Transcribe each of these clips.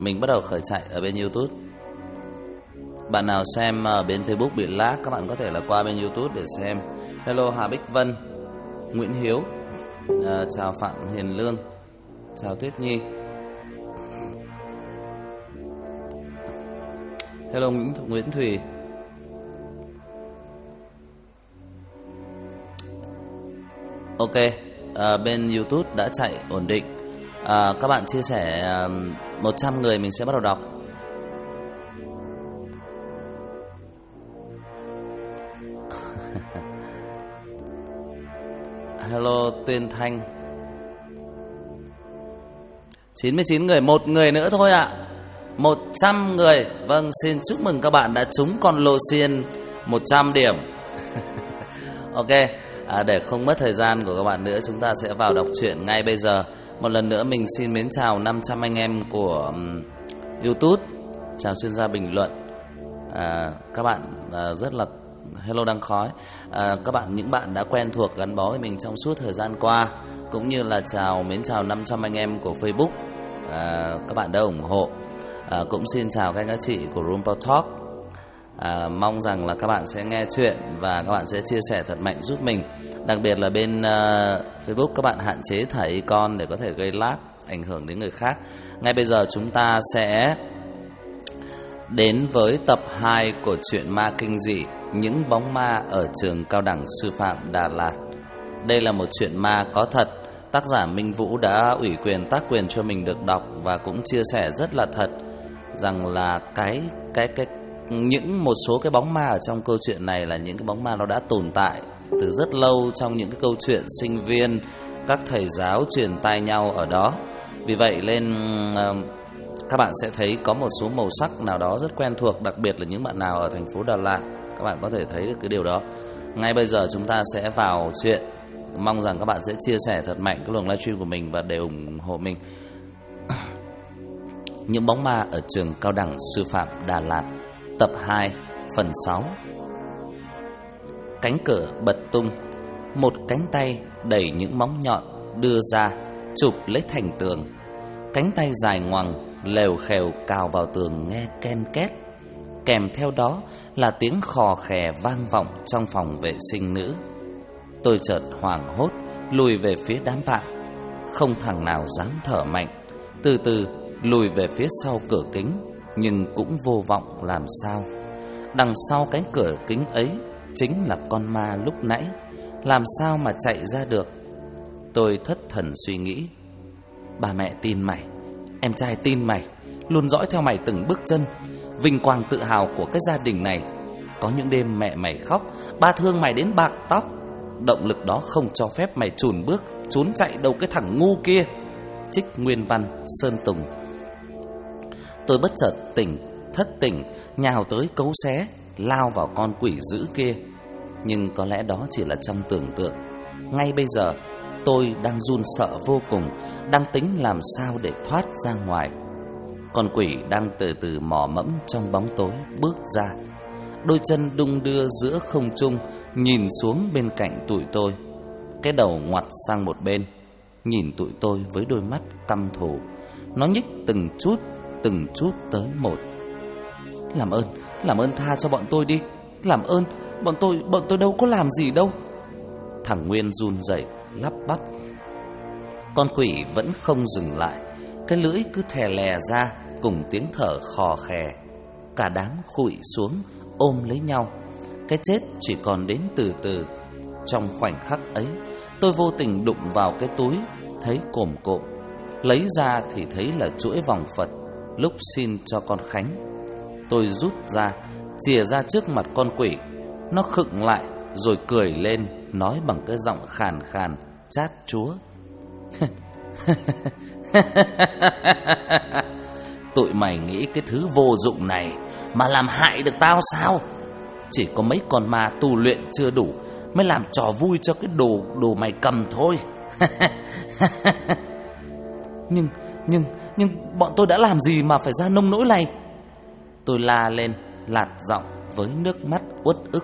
Mình bắt đầu khởi chạy ở bên YouTube. Bạn nào xem ở bên Facebook bị lag, các bạn có thể là qua bên YouTube để xem. Hello Hà Bích Vân, Nguyễn Hiếu, chào Phạm Hiền Lương, chào Tuyết Nhi. Hello Nguyễn Thùy. Ok, bên YouTube đã chạy ổn định. Các bạn chia sẻ 100 người mình sẽ bắt đầu đọc. Hello Tuyên Thanh. 99 người, một người nữa thôi ạ. 100 người. Vâng, xin chúc mừng các bạn đã trúng con lô xiên 100 điểm. Ok, để không mất thời gian của các bạn nữa, chúng ta sẽ vào đọc truyện ngay bây giờ. Một lần nữa mình xin mến chào 500 anh em của YouTube. Chào chuyên gia bình luận. Các bạn rất là hello Đăng Khói. Các bạn, những bạn đã quen thuộc gắn bó với mình trong suốt thời gian qua, cũng như là mến chào 500 anh em của Facebook. Các bạn đã ủng hộ. Cũng xin chào các anh chị của Roompo Talk. Mong rằng là các bạn sẽ nghe chuyện và các bạn sẽ chia sẻ thật mạnh giúp mình. Đặc biệt là bên Facebook, các bạn hạn chế thả icon để có thể gây lag, ảnh hưởng đến người khác. Ngay bây giờ chúng ta sẽ đến với tập 2 của truyện ma kinh dị Những bóng ma ở trường cao đẳng sư phạm Đà Lạt. Đây là một chuyện ma có thật. Tác giả Minh Vũ đã ủy quyền tác quyền cho mình được đọc và cũng chia sẻ rất là thật rằng là những một số cái bóng ma ở trong câu chuyện này là những cái bóng ma nó đã tồn tại từ rất lâu trong những cái câu chuyện sinh viên, các thầy giáo truyền tai nhau ở đó. Vì vậy nên các bạn sẽ thấy có một số màu sắc nào đó rất quen thuộc, đặc biệt là những bạn nào ở thành phố Đà Lạt, các bạn có thể thấy được cái điều đó. Ngay bây giờ chúng ta sẽ vào chuyện. Mong rằng các bạn sẽ chia sẻ thật mạnh cái luồng livestream của mình và để ủng hộ mình. Những bóng ma ở trường cao đẳng sư phạm Đà Lạt, tập 2, phần 6. Cánh cửa bật tung, một cánh tay đẩy những móng nhọn đưa ra, chụp lấy thành tường. Cánh tay dài ngoằng lèo khèo cào vào tường nghe ken két. Kèm theo đó là tiếng khò khè vang vọng trong phòng vệ sinh nữ. Tôi chợt hoảng hốt lùi về phía đám bạn. Không thằng nào dám thở mạnh. Từ từ lùi về phía sau cửa kính, nhưng cũng vô vọng làm sao. Đằng sau cánh cửa kính ấy chính là con ma lúc nãy. Làm sao mà chạy ra được? Tôi thất thần suy nghĩ. Ba mẹ tin mày, em trai tin mày, luôn dõi theo mày từng bước chân. Vinh quang tự hào của cái gia đình này. Có những đêm mẹ mày khóc, ba thương mày đến bạc tóc. Động lực đó không cho phép mày chùn bước trốn chạy đâu cái thằng ngu kia. Trích nguyên văn Sơn Tùng. Tôi bất chợt thất tỉnh, nhào tới cấu xé, lao vào con quỷ dữ kia. Nhưng có lẽ đó chỉ là trong tưởng tượng. Ngay bây giờ tôi đang run sợ vô cùng, đang tính làm sao để thoát ra ngoài. Con quỷ đang từ từ mò mẫm trong bóng tối bước ra. Đôi chân đung đưa giữa không trung, nhìn xuống bên cạnh tụi tôi. Cái đầu ngoặt sang một bên, nhìn tụi tôi với đôi mắt căm thù. Nó nhích từng chút tới một. Làm ơn tha cho bọn tôi đi. Làm ơn, bọn tôi đâu có làm gì đâu. Thằng Nguyên run rẩy lắp bắp. Con quỷ vẫn không dừng lại. Cái lưỡi cứ thè lè ra cùng tiếng thở khò khè. Cả đám khuỵu xuống ôm lấy nhau. Cái chết chỉ còn đến từ từ. Trong khoảnh khắc ấy, tôi vô tình đụng vào cái túi, thấy cồm cộm. Lấy ra thì thấy là chuỗi vòng Phật lúc xin cho con Khánh. Tôi rút ra, chìa ra trước mặt con quỷ. Nó khựng lại rồi cười lên, nói bằng cái giọng khàn khàn chát chúa. Tụi mày nghĩ cái thứ vô dụng này mà làm hại được tao sao? Chỉ có mấy con ma tu luyện chưa đủ mới làm trò vui cho cái đồ mày cầm thôi. Nhưng bọn tôi đã làm gì mà phải ra nông nỗi này? Tôi la lên lạt giọng với nước mắt uất ức.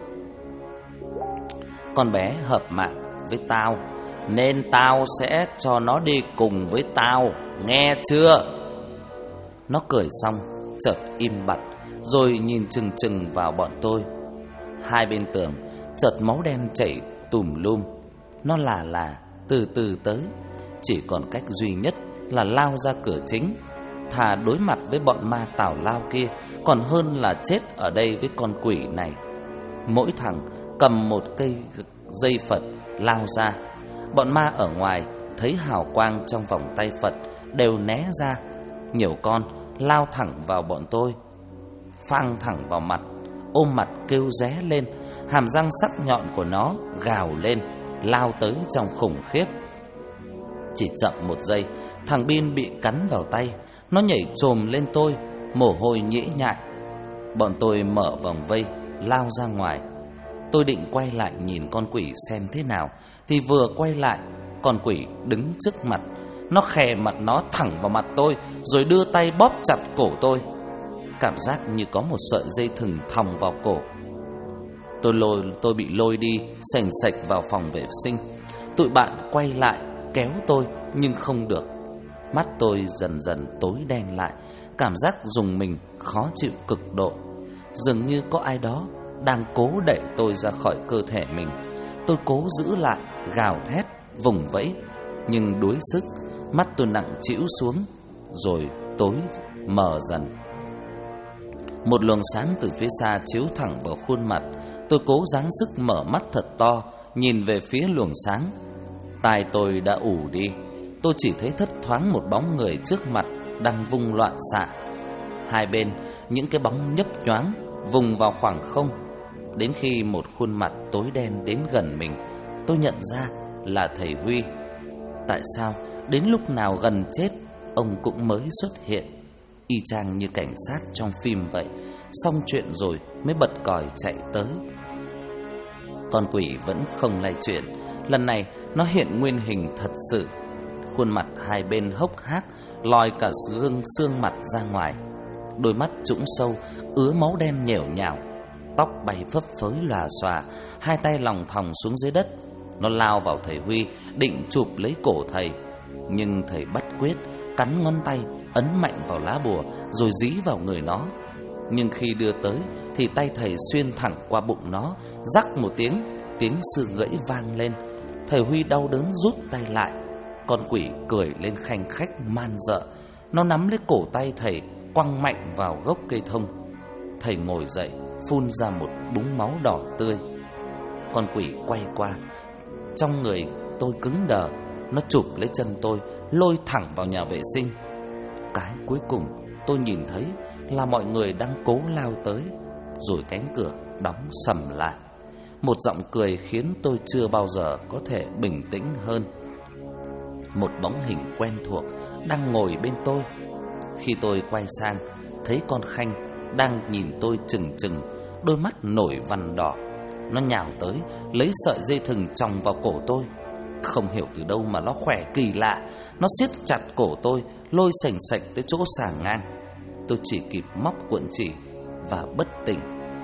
Con bé hợp mạng với tao nên tao sẽ cho nó đi cùng với tao, nghe chưa? Nó cười xong chợt im bặt, rồi nhìn chừng chừng vào bọn tôi. Hai bên tường chợt máu đen chảy tùm lum. Nó là từ từ tới, chỉ còn cách duy nhất là lao ra cửa chính. Thà đối mặt với bọn ma tào lao kia còn hơn là chết ở đây với con quỷ này. Mỗi thằng cầm một cây dây Phật lao ra. Bọn ma ở ngoài thấy hào quang trong vòng tay Phật đều né ra. Nhiều con lao thẳng vào bọn tôi, phang thẳng vào mặt, ôm mặt kêu ré lên. Hàm răng sắc nhọn của nó gào lên, lao tới trong khủng khiếp. Chỉ chậm một giây, thằng Bin bị cắn vào tay. Nó nhảy chồm lên tôi, mồ hôi nhễ nhại. Bọn tôi mở vòng vây, lao ra ngoài. Tôi định quay lại nhìn con quỷ xem thế nào, thì vừa quay lại, con quỷ đứng trước mặt. Nó khè mặt nó thẳng vào mặt tôi, rồi đưa tay bóp chặt cổ tôi. Cảm giác như có một sợi dây thừng thòng vào cổ. Tôi bị lôi đi sành sạch vào phòng vệ sinh. Tụi bạn quay lại kéo tôi nhưng không được. Mắt tôi dần dần tối đen lại, cảm giác rùng mình khó chịu cực độ. Dường như có ai đó đang cố đẩy tôi ra khỏi cơ thể mình. Tôi cố giữ lại, gào thét, vùng vẫy, nhưng đuối sức. Mắt tôi nặng trĩu xuống, rồi tối mờ dần. Một luồng sáng từ phía xa chiếu thẳng vào khuôn mặt. Tôi cố gắng sức mở mắt thật to, nhìn về phía luồng sáng. Tai tôi đã ù đi. Tôi chỉ thấy thấp thoáng một bóng người trước mặt đang vung loạn xạ. Hai bên những cái bóng nhấp nhoáng vùng vào khoảng không. Đến khi một khuôn mặt tối đen đến gần mình, tôi nhận ra là thầy Huy. Tại sao đến lúc nào gần chết ông cũng mới xuất hiện, y chang như cảnh sát trong phim vậy. Xong chuyện rồi mới bật còi chạy tới. Con quỷ vẫn không lay chuyển. Lần này nó hiện nguyên hình thật sự. Khuôn mặt hai bên hốc hác, lòi cả xương mặt ra ngoài. Đôi mắt trũng sâu, ứa máu đen nhểu nhào. Tóc bay phấp phới lòa xòa, hai tay lòng thòng xuống dưới đất. Nó lao vào thầy Huy, định chụp lấy cổ thầy. Nhưng thầy bắt quyết, cắn ngón tay, ấn mạnh vào lá bùa, rồi dí vào người nó. Nhưng khi đưa tới thì tay thầy xuyên thẳng qua bụng nó. Rắc một tiếng, tiếng xương gãy vang lên. Thầy Huy đau đớn rút tay lại. Con quỷ cười lên khanh khách man dợ. Nó nắm lấy cổ tay thầy, quăng mạnh vào gốc cây thông. Thầy ngồi dậy, phun ra một búng máu đỏ tươi. Con quỷ quay qua. Trong người tôi cứng đờ. Nó chụp lấy chân tôi, lôi thẳng vào nhà vệ sinh. Cái cuối cùng tôi nhìn thấy là mọi người đang cố lao tới. Rồi cánh cửa đóng sầm lại. Một giọng cười khiến tôi chưa bao giờ có thể bình tĩnh hơn. Một bóng hình quen thuộc đang ngồi bên tôi. Khi tôi quay sang, thấy con Khanh đang nhìn tôi chừng chừng, đôi mắt nổi vằn đỏ. Nó nhào tới, lấy sợi dây thừng chòng vào cổ tôi. Không hiểu từ đâu mà nó khỏe kỳ lạ. Nó siết chặt cổ tôi, lôi sành sạch tới chỗ sàn ngang. Tôi chỉ kịp móc cuộn chỉ và bất tỉnh.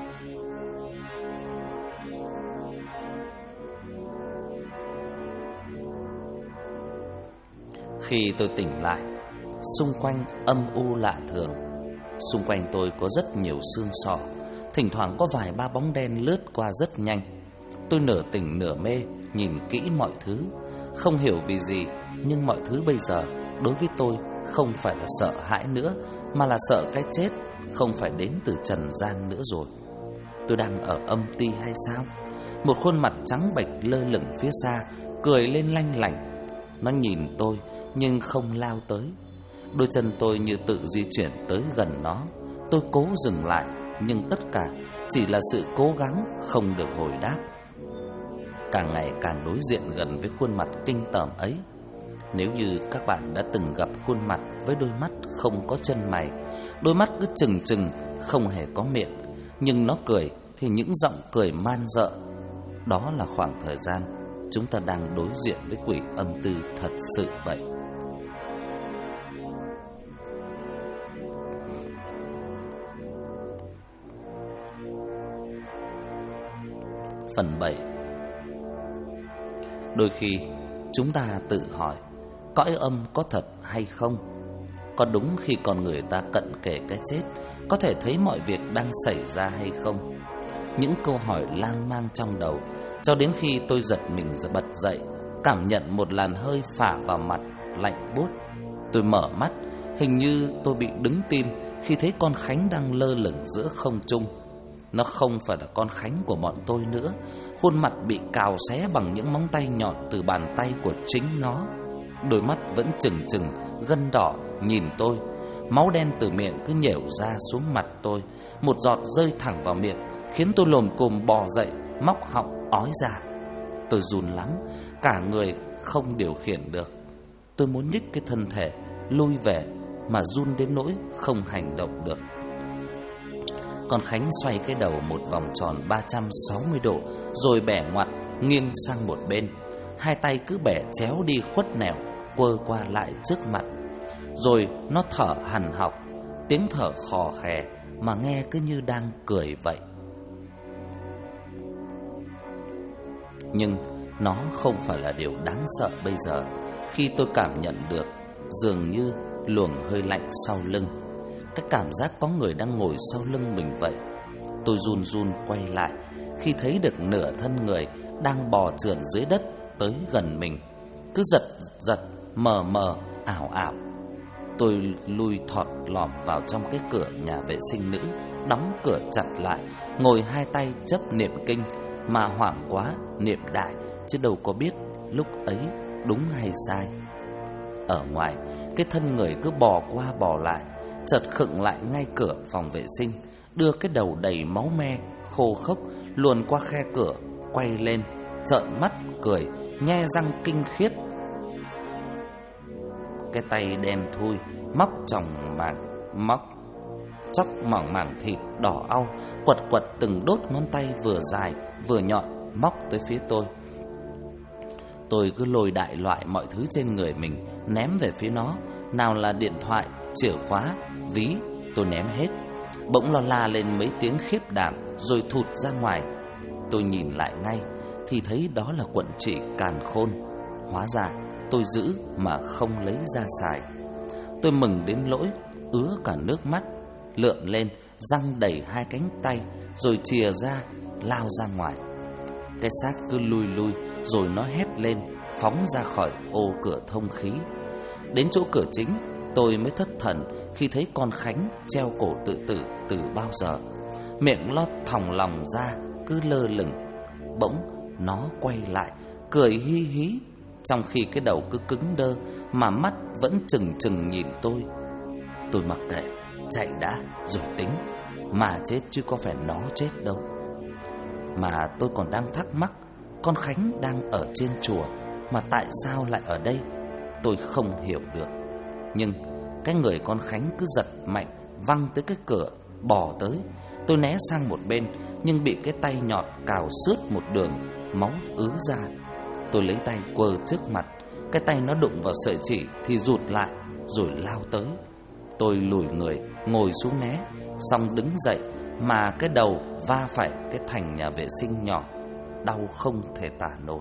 Khi tôi tỉnh lại, xung quanh âm u lạ thường. Xung quanh tôi có rất nhiều xương sọ. Thỉnh thoảng có vài ba bóng đen lướt qua rất nhanh. Tôi nửa tỉnh nửa mê, nhìn kỹ mọi thứ. Không hiểu vì gì, nhưng mọi thứ bây giờ đối với tôi không phải là sợ hãi nữa, mà là sợ cái chết, không phải đến từ trần gian nữa rồi. Tôi đang ở âm ty hay sao? Một khuôn mặt trắng bệch lơ lửng phía xa, cười lên lanh lảnh. Nó nhìn tôi nhưng không lao tới. Đôi chân tôi như tự di chuyển tới gần nó. Tôi cố dừng lại, nhưng tất cả chỉ là sự cố gắng không được hồi đáp. Càng ngày càng đối diện gần với khuôn mặt kinh tởm ấy. Nếu như các bạn đã từng gặp khuôn mặt với đôi mắt không có chân mày, đôi mắt cứ trừng trừng, không hề có miệng, nhưng nó cười thì những giọng cười man dợ. Đó là khoảng thời gian chúng ta đang đối diện với quỷ âm tư thật sự vậy. Phần 7. Đôi khi chúng ta tự hỏi cõi âm có thật hay không? Có đúng khi con người ta cận kề cái chết, có thể thấy mọi việc đang xảy ra hay không? Những câu hỏi lang mang trong đầu, cho đến khi tôi giật mình bật dậy, cảm nhận một làn hơi phả vào mặt, lạnh buốt. Tôi mở mắt, hình như tôi bị đứng tim khi thấy con Khánh đang lơ lửng giữa không trung. Nó không phải là con Khánh của bọn tôi nữa. Khuôn mặt bị cào xé bằng những móng tay nhọn từ bàn tay của chính nó. Đôi mắt vẫn trừng trừng, gân đỏ nhìn tôi. Máu đen từ miệng cứ nhểu ra xuống mặt tôi. Một giọt rơi thẳng vào miệng, khiến tôi lồm cồm bò dậy, móc họng ói ra. Tôi run lắm, cả người không điều khiển được. Tôi muốn nhích cái thân thể lui về, mà run đến nỗi không hành động được. Con Khánh xoay cái đầu một vòng tròn 360 độ, rồi bẻ ngoặt nghiêng sang một bên. Hai tay cứ bẻ chéo đi khuất nẻo, quơ qua lại trước mặt. Rồi nó thở hằn học, tiếng thở khò khè mà nghe cứ như đang cười vậy. Nhưng nó không phải là điều đáng sợ bây giờ, khi tôi cảm nhận được dường như luồng hơi lạnh sau lưng. Cái cảm giác có người đang ngồi sau lưng mình vậy. Tôi run run quay lại khi thấy được nửa thân người đang bò trườn dưới đất tới gần mình, cứ giật giật, mờ mờ, ảo ảo. Tôi lui thọt lọm vào trong cái cửa nhà vệ sinh nữ, đóng cửa chặt lại, ngồi hai tay chấp niệm kinh, mà hoảng quá niệm đại, chứ đâu có biết lúc ấy đúng hay sai. Ở ngoài, cái thân người cứ bò qua bò lại, chợt khựng lại ngay cửa phòng vệ sinh, đưa cái đầu đầy máu me, khô khốc luồn qua khe cửa, quay lên, trợn mắt cười, nhe răng kinh khiếp. Cái tay đen thui móc chóc mỏng mảng thịt đỏ au, quật quật từng đốt ngón tay vừa dài vừa nhọn móc tới phía tôi. Tôi cứ lôi đại loại mọi thứ trên người mình ném về phía nó, nào là điện thoại, chìa khóa, ví, tôi ném hết. Bỗng lo la lên mấy tiếng khiếp đảm rồi thụt ra ngoài. Tôi nhìn lại ngay thì thấy đó là cuộn chỉ càn khôn. Hóa ra tôi giữ mà không lấy ra xài. Tôi mừng đến nỗi ứa cả nước mắt, lượn lên giăng đầy hai cánh tay rồi chìa ra lao ra ngoài. Cái xác cứ lui lui rồi nó hét lên phóng ra khỏi ô cửa thông khí. Đến chỗ cửa chính, tôi mới thất thần khi thấy con Khánh treo cổ tự tử từ bao giờ. Miệng lót thòng lòng ra cứ lơ lửng. Bỗng nó quay lại cười hi hí, trong khi cái đầu cứ cứng đơ mà mắt vẫn trừng trừng nhìn tôi. Tôi mặc kệ, chạy đã rồi tính, mà chết chứ có phải nó chết đâu. Mà tôi còn đang thắc mắc, con Khánh đang ở trên chùa mà tại sao lại ở đây, tôi không hiểu được. Nhưng cái người con Khánh cứ giật mạnh văng tới cái cửa bò tới. Tôi né sang một bên nhưng bị cái tay nhọt cào xước một đường, máu ứ ra. Tôi lấy tay quơ trước mặt, cái tay nó đụng vào sợi chỉ thì rụt lại rồi lao tới. Tôi lùi người ngồi xuống né, xong đứng dậy mà cái đầu va phải cái thành nhà vệ sinh nhỏ, đau không thể tả nổi.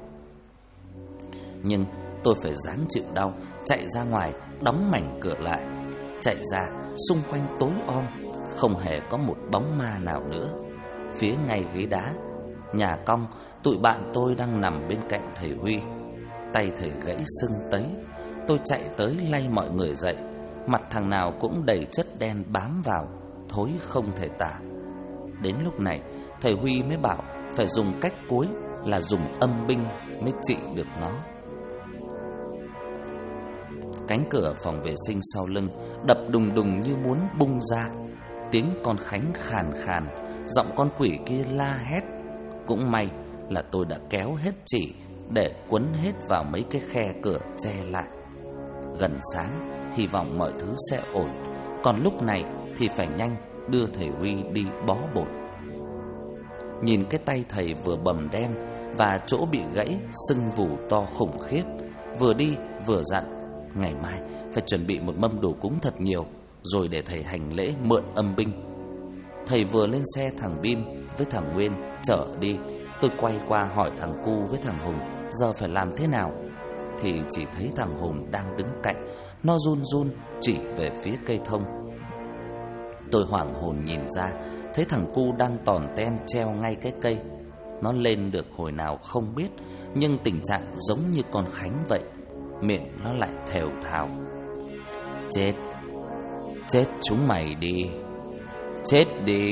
Nhưng tôi phải ráng chịu đau, chạy ra ngoài, đóng mảnh cửa lại. Chạy ra, xung quanh tối om, không hề có một bóng ma nào nữa. Phía ngay ghế đá nhà cong, tụi bạn tôi đang nằm bên cạnh thầy Huy. Tay thầy gãy sưng tấy. Tôi chạy tới lay mọi người dậy. Mặt thằng nào cũng đầy chất đen bám vào, thối không thể tả. Đến lúc này thầy Huy mới bảo phải dùng cách cuối là dùng âm binh mới trị được nó. Cánh cửa phòng vệ sinh sau lưng đập đùng đùng như muốn bung ra. Tiếng con Khánh khàn khàn, giọng con quỷ kia la hét. Cũng may là tôi đã kéo hết chỉ để quấn hết vào mấy cái khe cửa che lại. Gần sáng, hy vọng mọi thứ sẽ ổn. Còn lúc này thì phải nhanh đưa thầy Huy đi bó bột. Nhìn cái tay thầy vừa bầm đen và chỗ bị gãy sưng vù to khủng khiếp, vừa đi vừa dặn ngày mai phải chuẩn bị một mâm đồ cúng thật nhiều, rồi để thầy hành lễ mượn âm binh. Thầy vừa lên xe thằng Bim với thằng Nguyên chở đi. Tôi quay qua hỏi thằng Cu với thằng Hùng giờ phải làm thế nào, thì chỉ thấy thằng Hùng đang đứng cạnh, Nó run run chỉ về phía cây thông. Tôi hoảng hồn nhìn ra, thấy thằng cu đang tòn ten treo ngay cái cây. Nó lên được hồi nào không biết, nhưng tình trạng giống như con Khánh vậy. Miệng nó lại thều thào: chết, chết chúng mày đi, chết đi.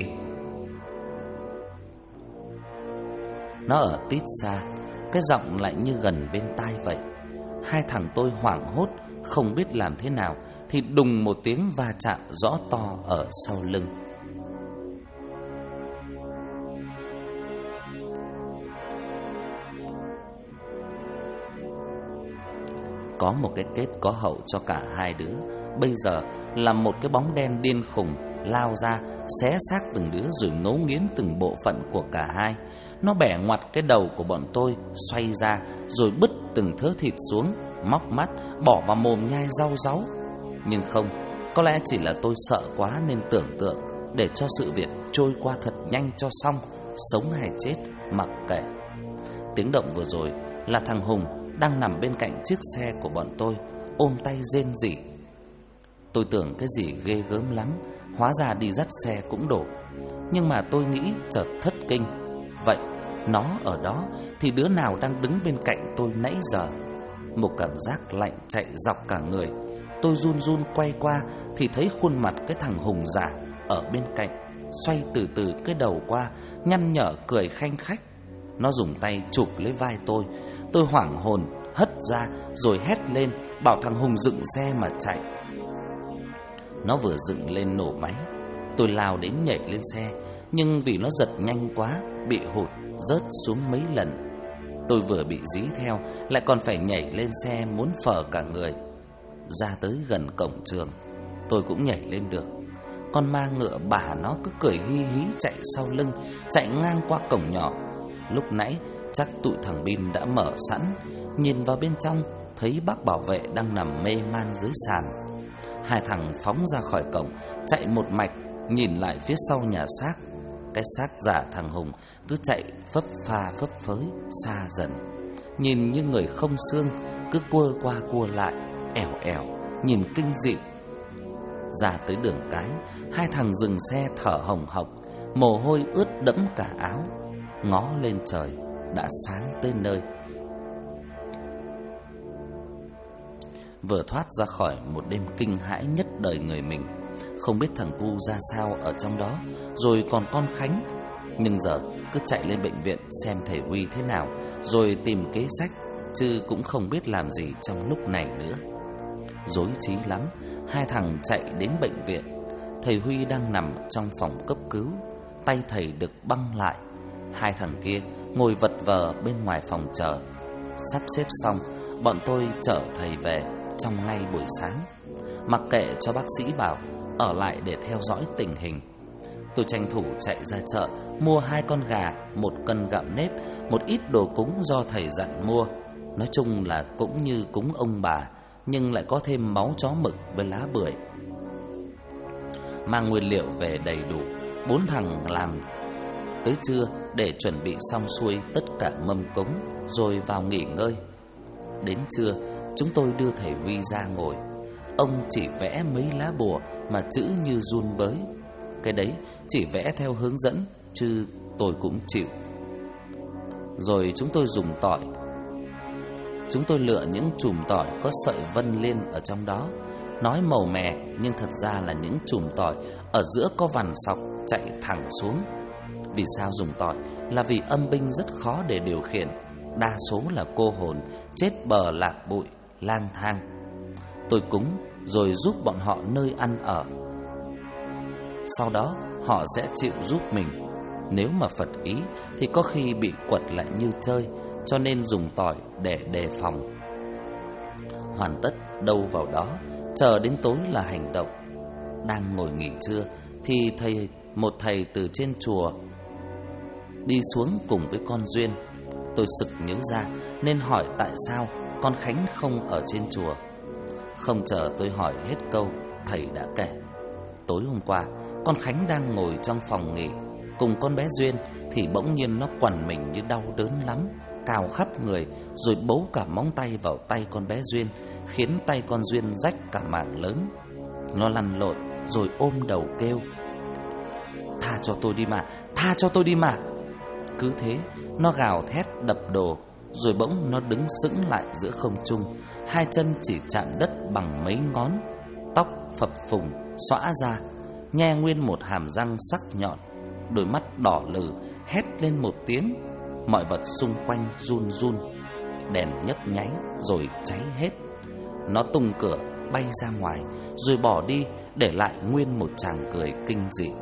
Nó ở tít xa, cái giọng lại như gần bên tai vậy. Hai thằng tôi hoảng hốt, không biết làm thế nào, thì đùng một tiếng va chạm rõ to ở sau lưng. Có một cái kết có hậu cho cả hai đứa. Bây giờ là một cái bóng đen điên khùng lao ra, xé xác từng đứa rồi ngấu nghiến từng bộ phận của cả hai. Nó bẻ ngoặt cái đầu của bọn tôi, xoay ra rồi bứt từng thớ thịt xuống, móc mắt, bỏ vào mồm nhai rau ráu. Nhưng không, có lẽ chỉ là tôi sợ quá nên tưởng tượng, để cho sự việc trôi qua thật nhanh cho xong, sống hay chết mặc kệ. Tiếng động vừa rồi là thằng Hùng đang nằm bên cạnh chiếc xe của bọn tôi, ôm tay rên rỉ. Tôi tưởng cái gì ghê gớm lắm, hóa ra đi dắt xe cũng đổ. Nhưng mà tôi nghĩ chợt thất kinh. Vậy nó ở đó thì đứa nào đang đứng bên cạnh tôi nãy giờ? Một cảm giác lạnh chạy dọc cả người. Tôi run run quay qua thì thấy khuôn mặt cái thằng Hùng giả ở bên cạnh, xoay từ từ cái đầu qua, nhăn nhở cười khanh khách. Nó dùng tay chụp lấy vai tôi. Tôi hoảng hồn hất ra rồi hét lên bảo thằng Hùng dựng xe mà chạy. Nó vừa dựng lên nổ máy, tôi lao đến nhảy lên xe, nhưng vì nó giật nhanh quá, bị hụt rớt xuống mấy lần. Tôi vừa bị dí theo, lại còn phải nhảy lên xe muốn phờ cả người. Ra tới gần cổng trường, tôi cũng nhảy lên được. Con ma ngựa bà nó cứ cười hí hí chạy sau lưng, chạy ngang qua cổng nhỏ. Lúc nãy chắc tụi thằng Bin đã mở sẵn. Nhìn vào bên trong, thấy bác bảo vệ đang nằm mê man dưới sàn. Hai thằng phóng ra khỏi cổng, chạy một mạch, nhìn lại phía sau nhà xác. Cái xác giả thằng Hùng cứ chạy phấp pha phấp phới xa dần, nhìn như người không xương, cứ quơ qua quơ lại, ẻo ẻo, nhìn kinh dị. Ra tới đường cái, hai thằng dừng xe thở hồng hộc, mồ hôi ướt đẫm cả áo. Ngó lên trời, đã sáng tới nơi. Vừa thoát ra khỏi một đêm kinh hãi nhất đời người mình. Không biết thằng cu ra sao ở trong đó, rồi còn con Khánh. Nhưng giờ cứ chạy lên bệnh viện xem thầy Huy thế nào, rồi tìm kế sách, chứ cũng không biết làm gì trong lúc này nữa. Rối trí lắm, hai thằng chạy đến bệnh viện. Thầy Huy đang nằm trong phòng cấp cứu, tay thầy được băng lại. Hai thằng kia ngồi vật vờ bên ngoài phòng chờ. Sắp xếp xong, bọn tôi chở thầy về trong ngay buổi sáng, mặc kệ cho bác sĩ bảo ở lại để theo dõi tình hình. Tôi tranh thủ chạy ra chợ, mua 2 con gà, 1 cân gạo nếp, một ít đồ cúng do thầy dặn mua. Nói chung là cũng như cúng ông bà, nhưng lại có thêm máu chó mực với lá bưởi. Mang nguyên liệu về đầy đủ, 4 thằng làm tới trưa để chuẩn bị xong xuôi tất cả mâm cúng, rồi vào nghỉ ngơi. Đến trưa, chúng tôi đưa thầy Huy ra ngồi. Ông chỉ vẽ mấy lá bùa mà chữ như run bới. Cái đấy chỉ vẽ theo hướng dẫn, chứ tôi cũng chịu. Rồi chúng tôi dùng tỏi. Chúng tôi lựa những chùm tỏi có sợi vân liên ở trong đó. Nói màu mè nhưng thật ra là những chùm tỏi ở giữa có vằn sọc chạy thẳng xuống. Vì sao dùng tỏi? Là vì âm binh rất khó để điều khiển. Đa số là cô hồn, chết bờ lạc bụi, lang thang. Tôi cúng rồi giúp bọn họ nơi ăn ở. Sau đó họ sẽ chịu giúp mình. Nếu mà Phật ý thì có khi bị quật lại như chơi, cho nên dùng tỏi để đề phòng. Hoàn tất đâu vào đó, chờ đến tối là hành động. Đang ngồi nghỉ trưa thì một thầy từ trên chùa đi xuống cùng với con Duyên. Tôi sực nhớ ra nên hỏi tại sao con Khánh không ở trên chùa. Không chờ tôi hỏi hết câu, thầy đã kể. Tối hôm qua, con Khánh đang ngồi trong phòng nghỉ cùng con bé Duyên thì bỗng nhiên nó quằn mình như đau đớn lắm, cào khắp người, rồi bấu cả móng tay vào tay con bé Duyên, khiến tay con Duyên rách cả mảng lớn. Nó lăn lộn rồi ôm đầu kêu: "Tha cho tôi đi mà, tha cho tôi đi mà." Cứ thế nó gào thét đập đồ, rồi bỗng nó đứng sững lại giữa không trung, hai chân chỉ chạm đất bằng mấy ngón, tóc phập phùng xõa ra, nhe nguyên một hàm răng sắc nhọn, đôi mắt đỏ lừ hét lên một tiếng. Mọi vật xung quanh run run, đèn nhấp nháy rồi cháy hết. Nó tung cửa bay ra ngoài rồi bỏ đi, để lại nguyên một tràng cười kinh dị.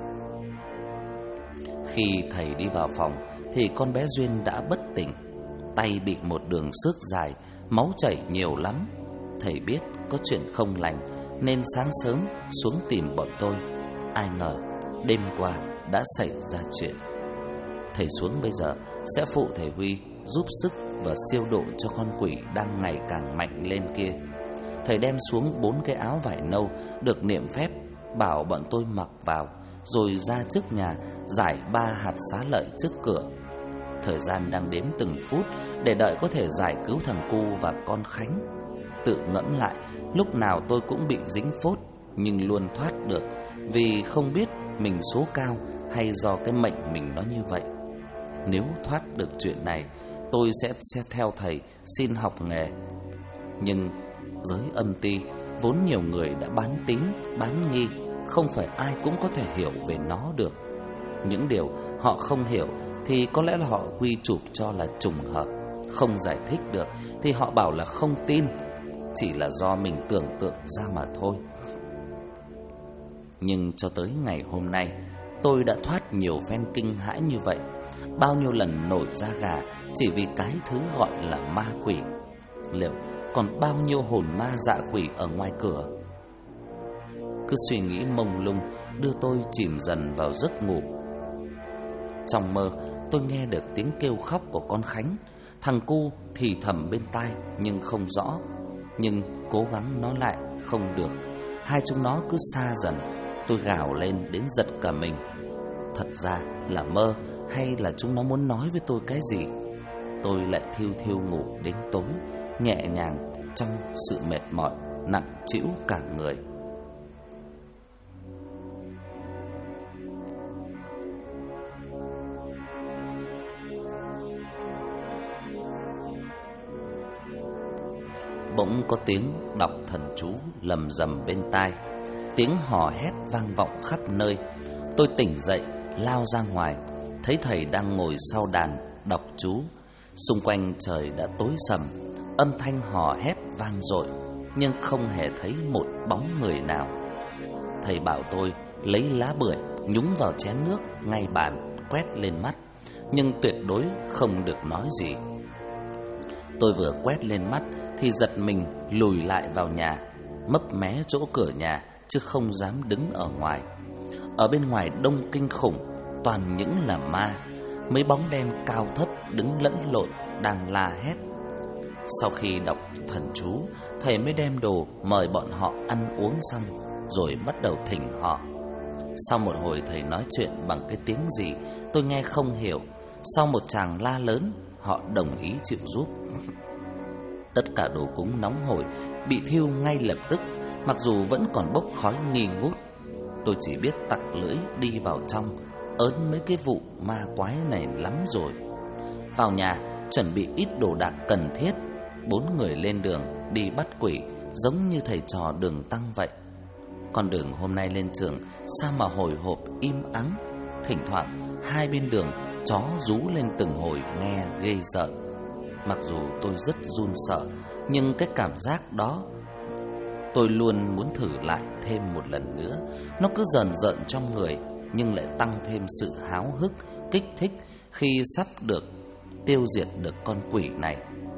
Khi thầy đi vào phòng thì con bé Duyên đã bất tỉnh, tay bị một đường xước dài, máu chảy nhiều lắm. Thầy biết có chuyện không lành nên sáng sớm xuống tìm bọn tôi. Ai ngờ đêm qua đã xảy ra chuyện. Thầy xuống bây giờ sẽ phụ thầy Huy giúp sức và siêu độ cho con quỷ đang ngày càng mạnh lên kia. Thầy đem xuống 4 cái áo vải nâu được niệm phép, bảo bọn tôi mặc vào, rồi ra trước nhà rải 3 hạt xá lợi trước cửa. Thời gian đang đếm từng phút để đợi có thể giải cứu thằng Cu và con Khánh. Tự ngẫm lại, lúc nào tôi cũng bị dính phốt, nhưng luôn thoát được, vì không biết mình số cao hay do cái mệnh mình nó như vậy. Nếu thoát được chuyện này, tôi sẽ theo thầy xin học nghề. Nhưng giới âm ty vốn nhiều người đã bán tín bán nghi, không phải ai cũng có thể hiểu về nó được. Những điều họ không hiểu thì có lẽ là họ quy chụp cho là trùng hợp, không giải thích được thì họ bảo là không tin, chỉ là do mình tưởng tượng ra mà thôi. Nhưng cho tới ngày hôm nay, tôi đã thoát nhiều phen kinh hãi như vậy, bao nhiêu lần nổi da gà chỉ vì cái thứ gọi là ma quỷ. Liệu còn bao nhiêu hồn ma dạ quỷ ở ngoài cửa? Cứ suy nghĩ mông lung đưa tôi chìm dần vào giấc ngủ. Trong mơ, tôi nghe được tiếng kêu khóc của con Khánh. Thằng Cu thì thầm bên tai nhưng không rõ, nhưng cố gắng nói lại không được. Hai chúng nó cứ xa dần. Tôi gào lên đến giật cả mình. Thật ra là mơ hay là chúng nó muốn nói với tôi cái gì? Tôi lại thiêu thiêu ngủ đến tối, nhẹ nhàng trong sự mệt mỏi nặng trĩu cả người. Bỗng có tiếng đọc thần chú lầm rầm bên tai, tiếng hò hét vang vọng khắp nơi. Tôi tỉnh dậy, lao ra ngoài, thấy thầy đang ngồi sau đàn đọc chú. Xung quanh trời đã tối sầm, âm thanh hò hét vang dội, nhưng không hề thấy một bóng người nào. Thầy bảo tôi lấy lá bưởi nhúng vào chén nước ngay bàn, quét lên mắt, nhưng tuyệt đối không được nói gì. Tôi vừa quét lên mắt thì giật mình lùi lại vào nhà, mấp mé chỗ cửa nhà chứ không dám đứng ở ngoài. Ở bên ngoài đông kinh khủng, toàn những là ma. Mấy bóng đen cao thấp đứng lẫn lộn đang la hét. Sau khi đọc thần chú, thầy mới đem đồ mời bọn họ ăn uống xong, rồi bắt đầu thỉnh họ. Sau một hồi thầy nói chuyện bằng cái tiếng gì tôi nghe không hiểu. Sau một tràng la lớn, họ đồng ý chịu giúp. Tất cả đồ cúng nóng hổi bị thiêu ngay lập tức, mặc dù vẫn còn bốc khói nghi ngút. Tôi chỉ biết tặc lưỡi đi vào trong, ớn mấy cái vụ ma quái này lắm rồi. Vào nhà chuẩn bị ít đồ đạc cần thiết, 4 người lên đường đi bắt quỷ, giống như thầy trò đường tăng vậy. Con đường hôm nay lên trường sao mà hồi hộp im ắng, thỉnh thoảng hai bên đường chó rú lên từng hồi nghe ghê sợ. Mặc dù tôi rất run sợ, nhưng cái cảm giác đó tôi luôn muốn thử lại thêm một lần nữa. Nó cứ dần dần trong người, nhưng lại tăng thêm sự háo hức, kích thích khi sắp được tiêu diệt được con quỷ này.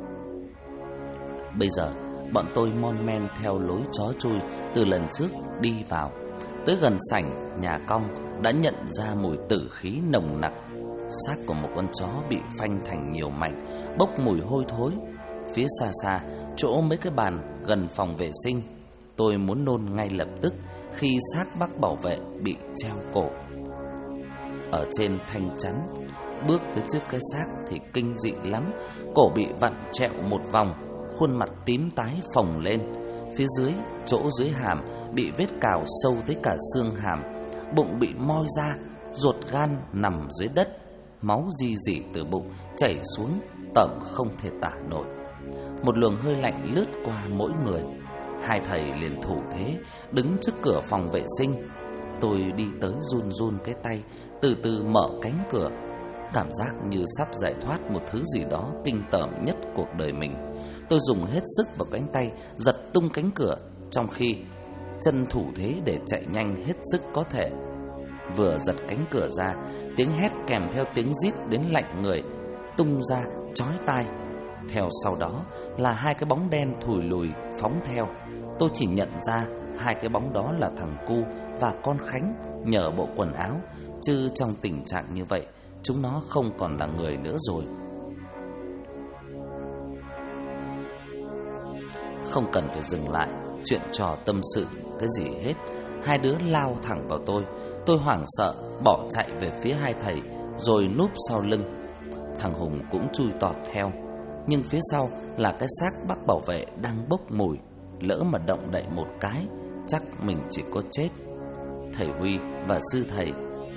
Bây giờ bọn tôi mon men theo lối chó chui từ lần trước đi vào. Tới gần sảnh nhà cong đã nhận ra mùi tử khí nồng nặc. Xác của một con chó bị phanh thành nhiều mảnh, bốc mùi hôi thối. Phía xa xa, chỗ mấy cái bàn gần phòng vệ sinh, tôi muốn nôn ngay lập tức khi xác bác bảo vệ bị treo cổ. Ở trên thanh chắn, bước tới trước cái xác thì kinh dị lắm. Cổ bị vặn trẹo một vòng, khuôn mặt tím tái phồng lên. Phía dưới, chỗ dưới hàm bị vết cào sâu tới cả xương hàm. Bụng bị moi ra, ruột gan nằm dưới đất. Máu ri rỉ từ bụng chảy xuống tởm không thể tả nổi. Một luồng hơi lạnh lướt qua mỗi người. Hai thầy liền thủ thế đứng trước cửa phòng vệ sinh. Tôi đi tới run run cái tay, từ từ mở cánh cửa. Cảm giác như sắp giải thoát một thứ gì đó kinh tởm nhất cuộc đời mình. Tôi dùng hết sức vào cánh tay, giật tung cánh cửa, trong khi chân thủ thế để chạy nhanh hết sức có thể. Vừa giật cánh cửa ra, tiếng hét kèm theo tiếng rít đến lạnh người tung ra chói tai. Theo sau đó là hai cái bóng đen thùi lùi phóng theo. Tôi chỉ nhận ra hai cái bóng đó là thằng Cu và con Khánh nhờ bộ quần áo, chứ trong tình trạng như vậy chúng nó không còn là người nữa rồi. Không cần phải dừng lại chuyện trò tâm sự cái gì hết. Hai đứa lao thẳng vào tôi. Tôi hoảng sợ bỏ chạy về phía hai thầy, rồi núp sau lưng. Thằng Hùng cũng chui tọt theo. Nhưng phía sau là cái xác bác bảo vệ đang bốc mùi. Lỡ mà động đậy một cái, chắc mình chỉ có chết. Thầy Huy và sư thầy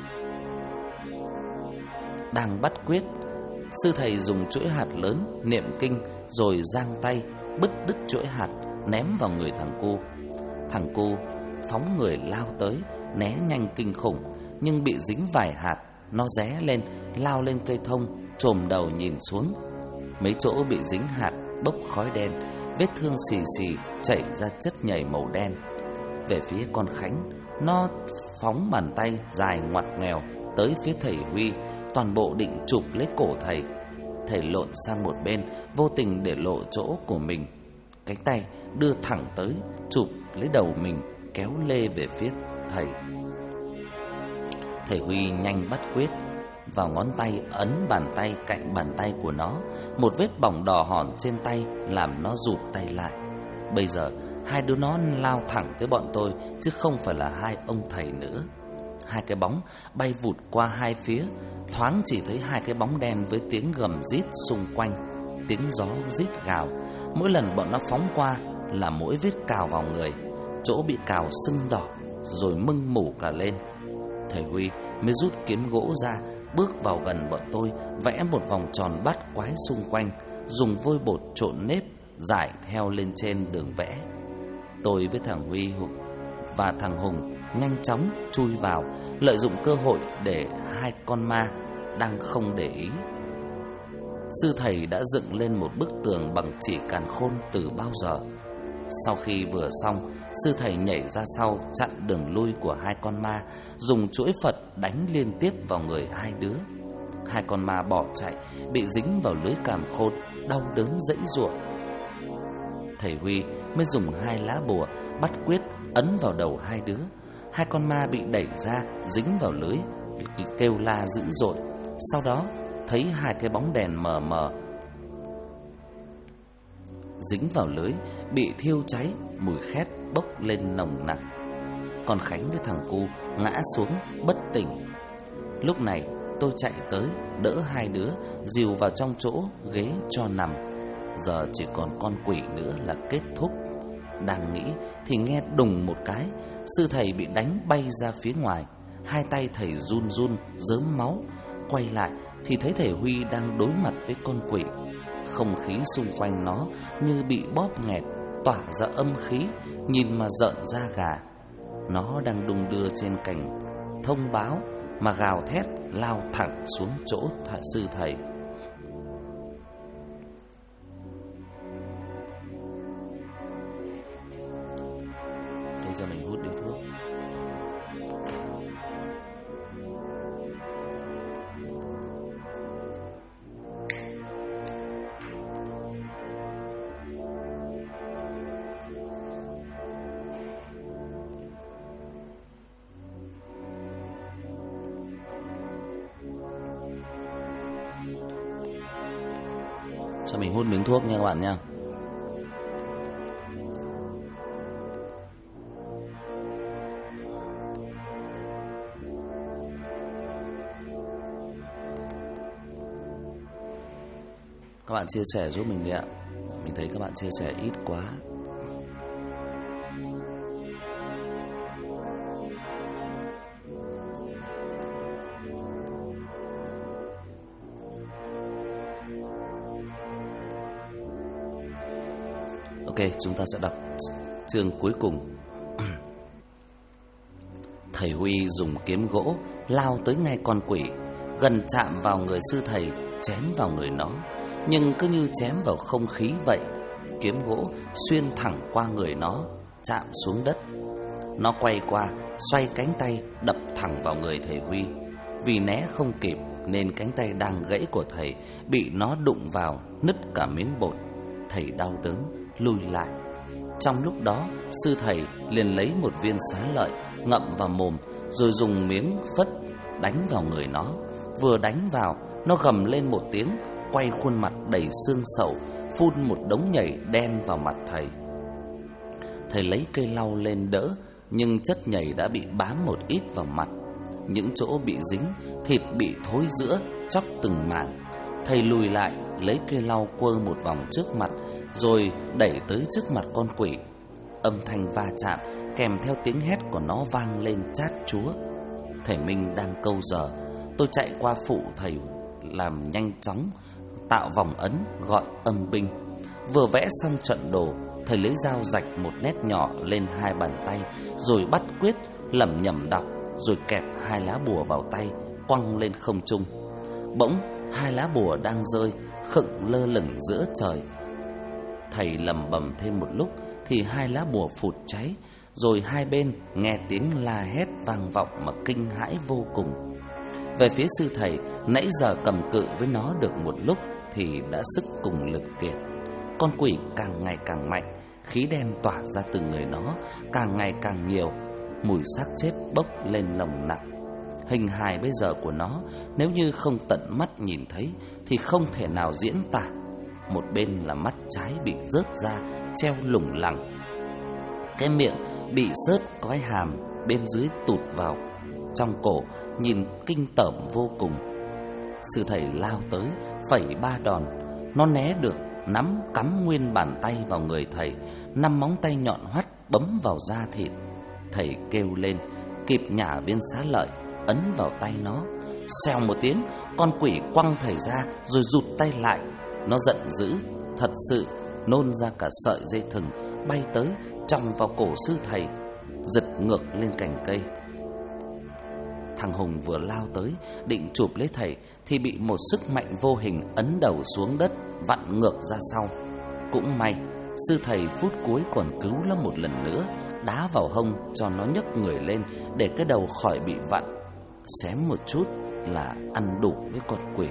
đang bắt quyết. Sư thầy dùng chuỗi hạt lớn niệm kinh, rồi giang tay bứt đứt chuỗi hạt ném vào người thằng Cu. Thằng Cu phóng người lao tới, né nhanh kinh khủng, nhưng bị dính vài hạt. Nó ré lên, lao lên cây thông, chồm đầu nhìn xuống. Mấy chỗ bị dính hạt bốc khói đen, vết thương xì xì chảy ra chất nhầy màu đen. Về phía con Khánh, nó phóng bàn tay dài ngoặt nghèo tới phía thầy Huy, toàn bộ định chụp lấy cổ thầy. Thầy lộn sang một bên, vô tình để lộ chỗ của mình. Cánh tay đưa thẳng tới, chụp lấy đầu mình, kéo lê về phía thầy. Thầy Huy nhanh bắt quyết. Vào ngón tay ấn bàn tay cạnh bàn tay của nó. Một vết bỏng đỏ hòn trên tay làm nó rụt tay lại. Bây giờ hai đứa nó lao thẳng tới bọn tôi, chứ không phải là hai ông thầy nữa. Hai cái bóng bay vụt qua hai phía. Thoáng chỉ thấy hai cái bóng đen với tiếng gầm rít xung quanh, tiếng gió rít gào. Mỗi lần bọn nó phóng qua là mỗi vết cào vào người. Chỗ bị cào sưng đỏ, rồi mưng mủ cả lên. Thầy Huy mới rút kiếm gỗ ra, bước vào gần bọn tôi, vẽ một vòng tròn bắt quái xung quanh, dùng vôi bột trộn nếp rải theo lên trên đường vẽ. Tôi với thằng Huy và thằng Hùng nhanh chóng chui vào, lợi dụng cơ hội để hai con ma đang không để ý. Sư thầy đã dựng lên một bức tường bằng chỉ càn khôn từ bao giờ. Sau khi vừa xong, sư thầy nhảy ra sau chặn đường lui của hai con ma, dùng chuỗi Phật đánh liên tiếp vào người hai đứa. Hai con ma bỏ chạy, bị dính vào lưới càn khôn, đau đớn giãy giụa. Thầy Huy mới dùng hai lá bùa bắt quyết ấn vào đầu hai đứa. Hai con ma bị đẩy ra, dính vào lưới, kêu la dữ dội. Sau đó thấy hai cái bóng đèn mờ mờ dính vào lưới, bị thiêu cháy, mùi khét bốc lên nồng nặc. Còn Khánh với thằng Cu ngã xuống bất tỉnh. Lúc này tôi chạy tới đỡ hai đứa, dìu vào trong chỗ ghế cho nằm. Giờ chỉ còn con quỷ nữa là kết thúc. Đang nghĩ thì nghe đùng một cái, sư thầy bị đánh bay ra phía ngoài. Hai tay thầy run run rớm máu. Quay lại thì thấy thầy Huy đang đối mặt với con quỷ. Không khí xung quanh nó như bị bóp nghẹt, tỏa ra âm khí, nhìn mà rợn da gà. Nó đang đung đưa trên cành thông báo mà gào thét lao thẳng xuống chỗ sư thầy. Để cho mình hút điếu thuốc. Cho mình hút miếng thuốc nha các bạn nha. Các bạn chia sẻ giúp mình đi ạ. Mình thấy các bạn chia sẻ ít quá. Ok, chúng ta sẽ đọc chương cuối cùng. Thầy Huy dùng kiếm gỗ lao tới ngay con quỷ, gần chạm vào người sư thầy, chém vào người nó. Nhưng cứ như chém vào không khí vậy, kiếm gỗ xuyên thẳng qua người nó, chạm xuống đất. Nó quay qua, xoay cánh tay đập thẳng vào người thầy Huy. Vì né không kịp nên cánh tay đang gãy của thầy bị nó đụng vào, nứt cả miếng bột. Thầy đau đớn lùi lại. Trong lúc đó, sư thầy liền lấy một viên xá lợi ngậm vào mồm, rồi dùng miếng phất đánh vào người nó. Vừa đánh vào, nó gầm lên một tiếng, quay khuôn mặt đầy xương sầu, phun một đống nhầy đen vào mặt thầy. Thầy lấy cây lau lên đỡ, nhưng chất nhầy đã bị bám một ít vào mặt. Những chỗ bị dính, thịt bị thối rữa, chóc từng mảng. Thầy lùi lại, lấy cây lau quơ một vòng trước mặt, rồi đẩy tới trước mặt con quỷ. Âm thanh va chạm kèm theo tiếng hét của nó vang lên chát chúa. Thầy Minh đang câu giờ, tôi chạy qua phụ thầy làm nhanh chóng, tạo vòng ấn gọi âm binh. Vừa vẽ xong trận đồ, thầy lấy dao rạch một nét nhỏ lên hai bàn tay, rồi bắt quyết lẩm nhẩm đọc, rồi kẹp hai lá bùa vào tay, quăng lên không trung. Bỗng hai lá bùa đang rơi khựng lơ lửng giữa trời. Thầy lẩm bẩm thêm một lúc thì hai lá bùa phụt cháy, rồi hai bên nghe tiếng la hét vang vọng mà kinh hãi vô cùng. Về phía sư thầy, nãy giờ cầm cự với nó được một lúc thì đã sức cùng lực kiệt. Con quỷ càng ngày càng mạnh, khí đen tỏa ra từ người nó càng ngày càng nhiều, mùi xác chết bốc lên nồng nặc. Hình hài bây giờ của nó, nếu như không tận mắt nhìn thấy thì không thể nào diễn tả. Một bên là mắt trái bị rớt ra, treo lủng lẳng, cái miệng bị rớt cói hàm, bên dưới tụt vào trong cổ, nhìn kinh tởm vô cùng. Sư thầy lao tới, phẩy ba đòn. Nó né được, nắm cắm nguyên bàn tay vào người thầy, 5 móng tay nhọn hoắt bấm vào da thịt. Thầy kêu lên, kịp nhả viên xá lợi ấn vào tay nó. Xèo một tiếng, con quỷ quăng thầy ra rồi rụt tay lại. Nó giận dữ, thật sự nôn ra cả sợi dây thừng, bay tới chòng vào cổ sư thầy, giật ngược lên cành cây. Thằng Hùng vừa lao tới định chụp lấy thầy thì bị một sức mạnh vô hình ấn đầu xuống đất, vặn ngược ra sau. Cũng may sư thầy phút cuối còn cứu nó một lần nữa, đá vào hông cho nó nhấc người lên để cái đầu khỏi bị vặn. Xém một chút là ăn đủ với con quỷ.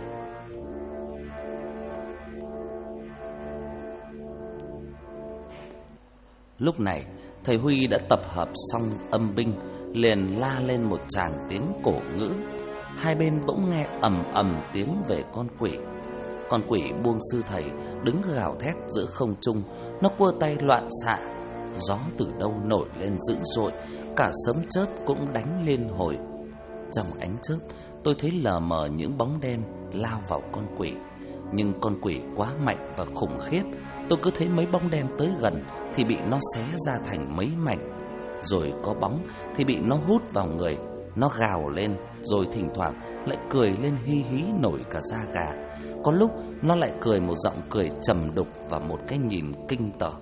Lúc này thầy Huy đã tập hợp xong âm binh, liền la lên một tràng tiếng cổ ngữ. Hai bên bỗng nghe ầm ầm tiếng về con quỷ. Con quỷ buông sư thầy, đứng gào thét giữa không trung. Nó quơ tay loạn xạ, gió từ đâu nổi lên dữ dội, cả sấm chớp cũng đánh liên hồi. Trong ánh chớp, tôi thấy lờ mờ những bóng đen lao vào con quỷ. Nhưng con quỷ quá mạnh và khủng khiếp, tôi cứ thấy mấy bóng đen tới gần thì bị nó xé ra thành mấy mảnh, rồi có bóng thì bị nó hút vào người. Nó gào lên, rồi thỉnh thoảng lại cười lên hi hí nổi cả da gà. Có lúc nó lại cười một giọng cười trầm đục và một cái nhìn kinh tởm.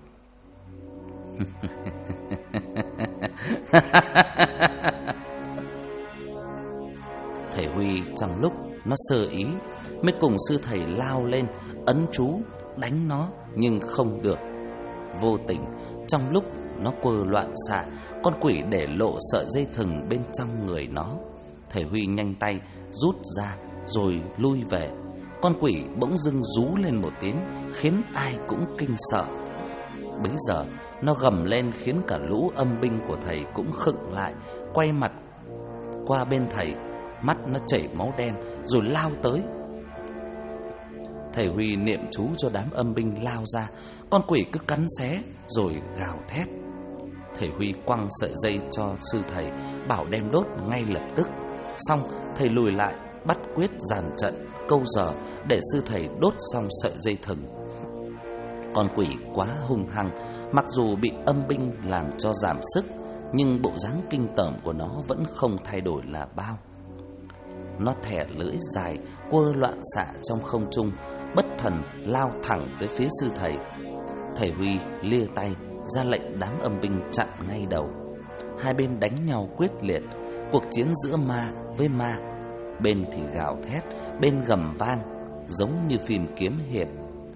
Thầy Huy trong lúc nó sơ ý mới cùng sư thầy lao lên ấn chú đánh nó, nhưng không được. Vô tình trong lúc nó quơ loạn xạ, con quỷ để lộ sợi dây thừng bên trong người nó. Thầy Huy nhanh tay rút ra rồi lui về. Con quỷ bỗng dưng rú lên một tiếng khiến ai cũng kinh sợ. Bấy giờ nó gầm lên khiến cả lũ âm binh của thầy cũng khựng lại, quay mặt qua bên thầy. Mắt nó chảy máu đen rồi lao tới. Thầy Huy niệm chú cho đám âm binh lao ra. Con quỷ cứ cắn xé rồi gào thét. Thầy Huy quăng sợi dây cho sư thầy, bảo đem đốt ngay lập tức. Xong thầy lùi lại bắt quyết dàn trận, câu giờ để sư thầy đốt xong sợi dây thừng. Con quỷ quá hung hăng, mặc dù bị âm binh làm cho giảm sức, nhưng bộ dáng kinh tởm của nó vẫn không thay đổi là bao. Nó thè lưỡi dài, quơ loạn xạ trong không trung, bất thần lao thẳng tới phía sư thầy. Thầy Huy lia tay ra lệnh đám âm binh chặn ngay đầu. Hai bên đánh nhau quyết liệt, cuộc chiến giữa ma với ma, bên thì gào thét, bên gầm vang, giống như phim kiếm hiệp.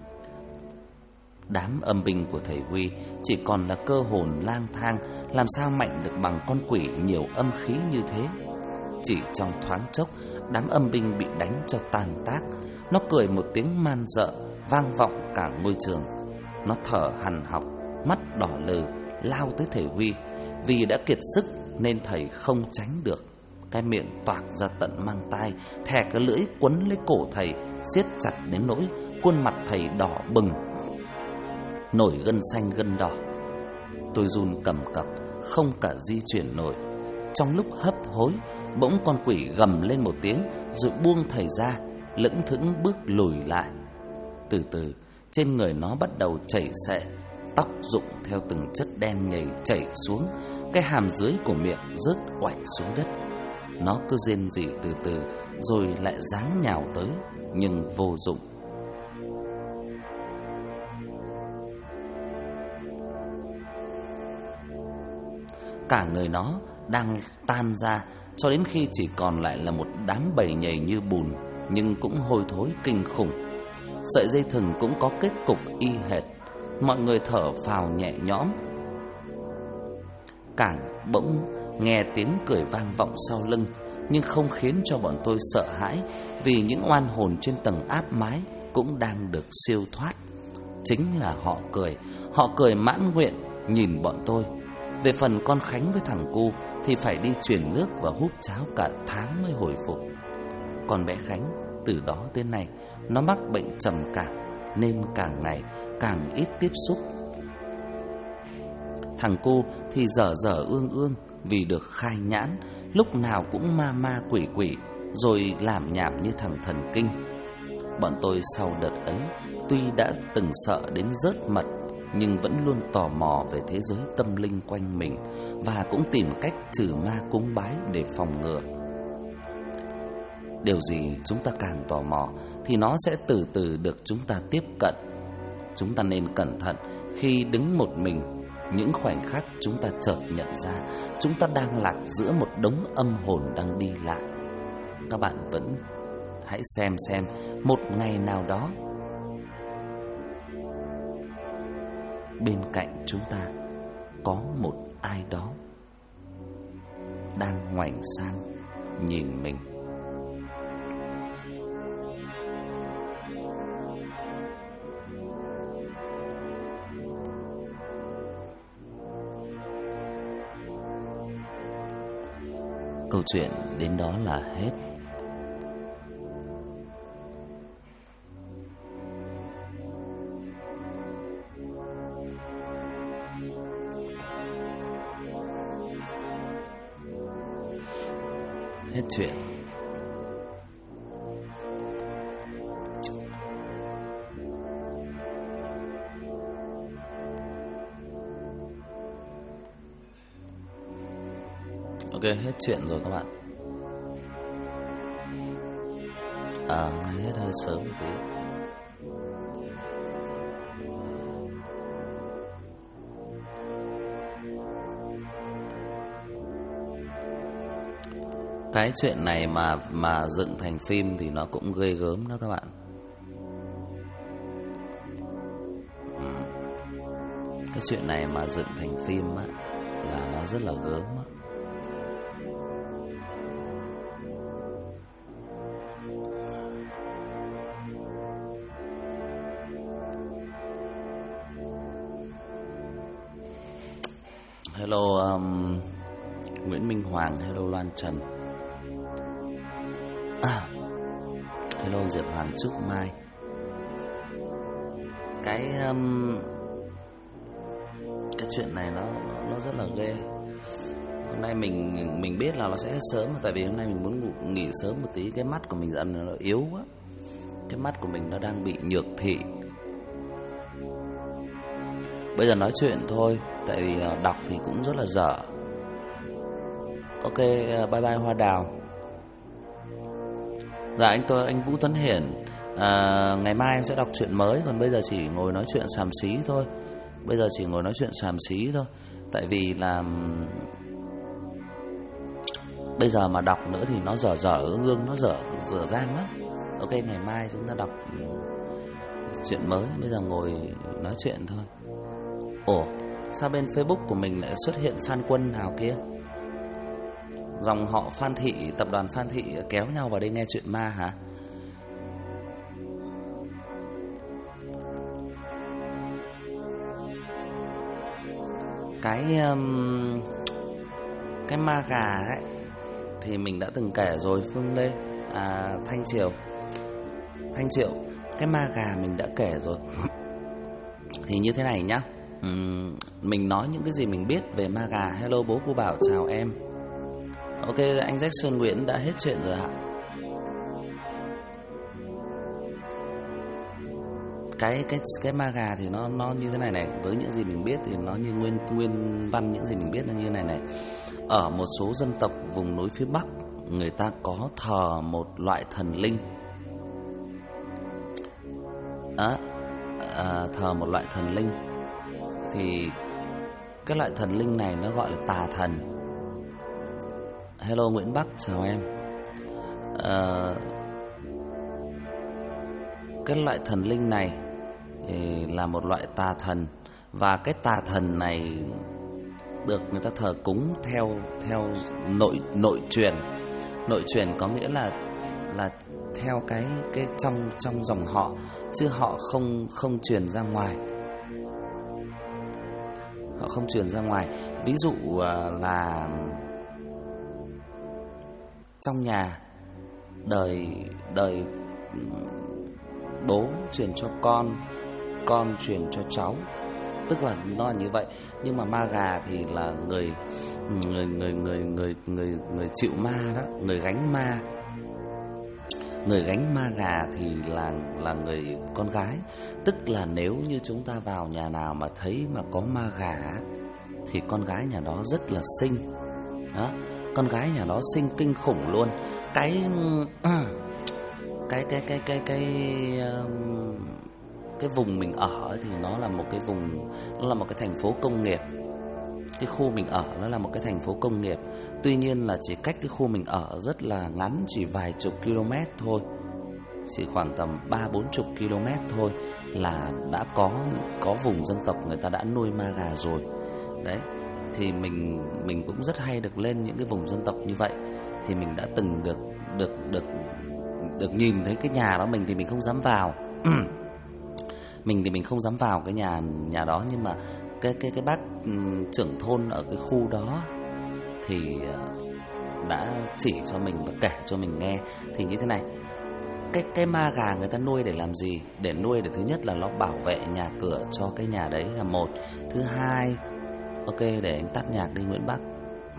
Đám âm binh của thầy Huy chỉ còn là cơ hồn lang thang, làm sao mạnh được bằng con quỷ nhiều âm khí như thế. Chỉ trong thoáng chốc, đám âm binh bị đánh cho tàn tác. Nó cười một tiếng man rợ, vang vọng cả ngôi trường. Nó thở hằn học, mắt đỏ lừ, lao tới thầy Huy. Vì đã kiệt sức nên thầy không tránh được. Cái miệng toạc ra tận mang tai, thè cái lưỡi quấn lấy cổ thầy, siết chặt đến nỗi khuôn mặt thầy đỏ bừng, nổi gân xanh gân đỏ. Tôi run cầm cập, không cả di chuyển nổi. Trong lúc hấp hối, bỗng con quỷ gầm lên một tiếng rồi buông thầy ra, lững thững bước lùi lại. Từ từ, trên người nó bắt đầu chảy xệ, tóc rụng theo từng chất đen nhầy chảy xuống, cái hàm dưới của miệng rớt oạch xuống đất. Nó cứ rên rỉ từ từ rồi lại giáng nhào tới, nhưng vô dụng. Cả người nó đang tan ra, cho đến khi chỉ còn lại là một đám bầy nhầy như bùn, nhưng cũng hôi thối kinh khủng. Sợi dây thừng cũng có kết cục y hệt. Mọi người thở phào nhẹ nhõm. Cảng bỗng nghe tiếng cười vang vọng sau lưng, nhưng không khiến cho bọn tôi sợ hãi, vì những oan hồn trên tầng áp mái cũng đang được siêu thoát. Chính là họ cười mãn nguyện nhìn bọn tôi. Về phần con Khánh với thằng Cu thì phải đi truyền nước và húp cháo cả tháng mới hồi phục. Còn bé Khánh từ đó tới nay nó mắc bệnh trầm cảm nên càng ngày càng ít tiếp xúc. Thằng Cu thì dở dở ương ương vì được khai nhãn, lúc nào cũng ma ma quỷ quỷ, rồi làm nhảm như thằng thần kinh. Bọn tôi sau đợt ấy tuy đã từng sợ đến rớt mật, nhưng vẫn luôn tò mò về thế giới tâm linh quanh mình, và cũng tìm cách trừ ma cúng bái để phòng ngừa. Điều gì chúng ta càng tò mò thì nó sẽ từ từ được chúng ta tiếp cận. Chúng ta nên cẩn thận khi đứng một mình. Những khoảnh khắc chúng ta chợt nhận ra chúng ta đang lạc giữa một đống âm hồn đang đi lại. Các bạn vẫn hãy xem một ngày nào đó bên cạnh chúng ta có một ai đó đang ngoảnh sang nhìn mình. Câu chuyện đến đó là hết. Hết chuyện. Ok, hết chuyện rồi các bạn. Hôm nay hết hơi sớm một tí. Cái chuyện này mà dựng thành phim thì nó cũng ghê gớm đó các bạn. Cái chuyện này mà dựng thành phim á là nó rất là gớm á. Hello Nguyễn Minh Hoàng, hello Loan Trần, hello Diệp Hoàng Trúc Mai. Cái chuyện này nó rất là ghê. Hôm nay mình biết là nó sẽ hết sớm, tại vì hôm nay mình muốn nghỉ sớm một tí, cái mắt của mình dần nó yếu quá. Cái mắt của mình nó đang bị nhược thị. Bây giờ nói chuyện thôi, tại vì đọc thì cũng rất là dở. Ok, bye bye Hoa Đào. Dạ anh Vũ Tuấn Hiển, ngày mai em sẽ đọc truyện mới. Còn bây giờ chỉ ngồi nói chuyện xàm xí thôi. Tại vì là bây giờ mà đọc nữa thì nó dở gương, nó dở dang lắm. Ok, ngày mai chúng ta đọc chuyện mới. Bây giờ ngồi nói chuyện thôi. Ồ, sao bên Facebook của mình lại xuất hiện Phan Quân nào kia? Dòng họ Phan Thị, tập đoàn Phan Thị kéo nhau vào đây nghe chuyện ma hả? Cái ma gà ấy thì mình đã từng kể rồi. Phương Lê, Thanh Triệu, cái ma gà mình đã kể rồi. Thì như thế này nhá, mình nói những cái gì mình biết về ma gà. Hello bố cô Bảo, chào em. Ok, anh Jackson Nguyễn đã hết chuyện rồi ạ. Cái ma gà thì nó như thế này, với những gì mình biết thì nó như nguyên văn những gì mình biết là như này này. Ở một số dân tộc vùng núi phía Bắc, người ta có thờ một loại thần linh. Thờ một loại thần linh. Thì cái loại thần linh này nó gọi là tà thần. Hello Nguyễn Bắc, chào em. Cái loại thần linh này là một loại tà thần. Và cái tà thần này được người ta thờ cúng theo nội truyền. Nội truyền có nghĩa là theo cái trong dòng họ, chứ họ không truyền ra ngoài. Họ không truyền ra ngoài. Ví dụ là trong nhà đời bố truyền cho con truyền cho cháu, tức là nó là như vậy. Nhưng mà ma gà thì là người chịu ma đó, người gánh ma gà thì là người con gái. Tức là nếu như chúng ta vào nhà nào mà thấy mà có ma gà thì con gái nhà đó rất là xinh đó. Con gái nhà đó xinh kinh khủng luôn. Cái vùng mình ở thì nó là một cái vùng, nó là một cái thành phố công nghiệp. Cái khu mình ở nó là một cái thành phố công nghiệp. Tuy nhiên là chỉ cách cái khu mình ở rất là ngắn, chỉ vài chục km thôi, chỉ khoảng tầm 30-40 km thôi là đã có vùng dân tộc người ta đã nuôi ma gà rồi. Đấy, thì mình cũng rất hay được lên những cái vùng dân tộc như vậy. Thì mình đã từng được nhìn thấy cái nhà đó. Mình thì mình không dám vào. Mình không dám vào cái nhà đó, nhưng mà cái bác trưởng thôn ở cái khu đó thì đã chỉ cho mình và kể cho mình nghe. Thì như thế này, cái ma gà người ta nuôi để làm gì? Để nuôi để thứ nhất là nó bảo vệ nhà cửa cho cái nhà đấy là một. Thứ hai, ok, để anh tắt nhạc đi Nguyễn Bắc.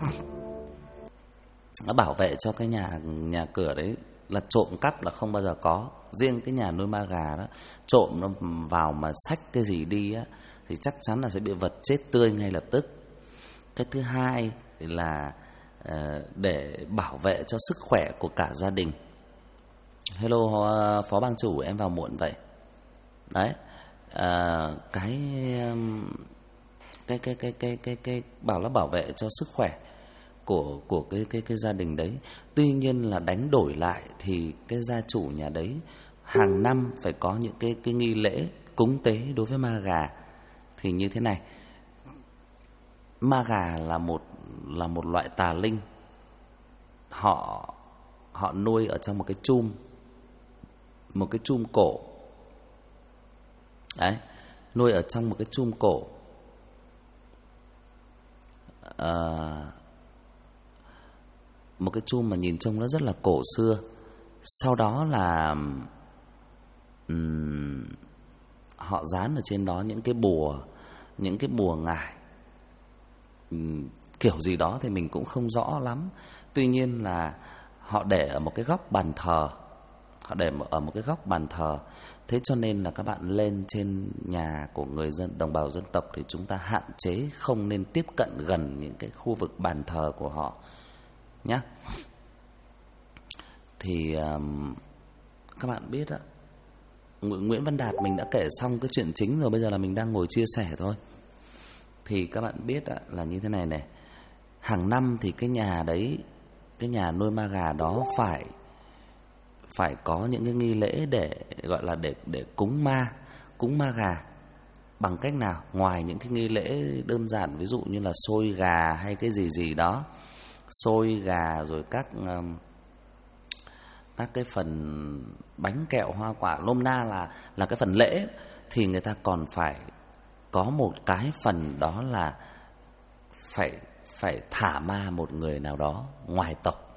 Nó bảo vệ cho cái nhà cửa đấy là trộm cắp là không bao giờ có. Riêng cái nhà nuôi ma gà đó, trộm nó vào mà xách cái gì đi á thì chắc chắn là sẽ bị vật chết tươi ngay lập tức. Cái thứ hai là để bảo vệ cho sức khỏe của cả gia đình. Hello phó bang chủ, em vào muộn vậy. Đấy, cái bảo là bảo vệ cho sức khỏe của cái gia đình đấy. Tuy nhiên là đánh đổi lại thì cái gia chủ nhà đấy hàng năm phải có những cái nghi lễ cúng tế đối với ma gà. Thì như thế này, ma gà là một loại tà linh. Họ nuôi ở trong một cái chum cổ. Đấy, nuôi ở trong một cái chum cổ. Một cái chum mà nhìn trông nó rất là cổ xưa. Sau đó là họ dán ở trên đó những cái bùa ngải, kiểu gì đó thì mình cũng không rõ lắm. Tuy nhiên là họ để ở một cái góc bàn thờ. để ở một cái góc bàn thờ. Thế cho nên là các bạn lên trên nhà của người dân đồng bào dân tộc thì chúng ta hạn chế không nên tiếp cận gần những cái khu vực bàn thờ của họ nhé. Thì các bạn biết đó, Nguyễn Văn Đạt mình đã kể xong cái chuyện chính rồi, bây giờ là mình đang ngồi chia sẻ thôi. Thì các bạn biết đó, là như thế này này, hàng năm thì cái nhà đấy, cái nhà nuôi ma gà đó phải có những cái nghi lễ để gọi là để cúng ma gà. Bằng cách nào? Ngoài những cái nghi lễ đơn giản, ví dụ như là xôi gà hay cái gì gì đó, xôi gà rồi các cái phần bánh kẹo hoa quả, nôm na là cái phần lễ, thì người ta còn phải có một cái phần, đó là phải thả ma một người nào đó ngoài tộc.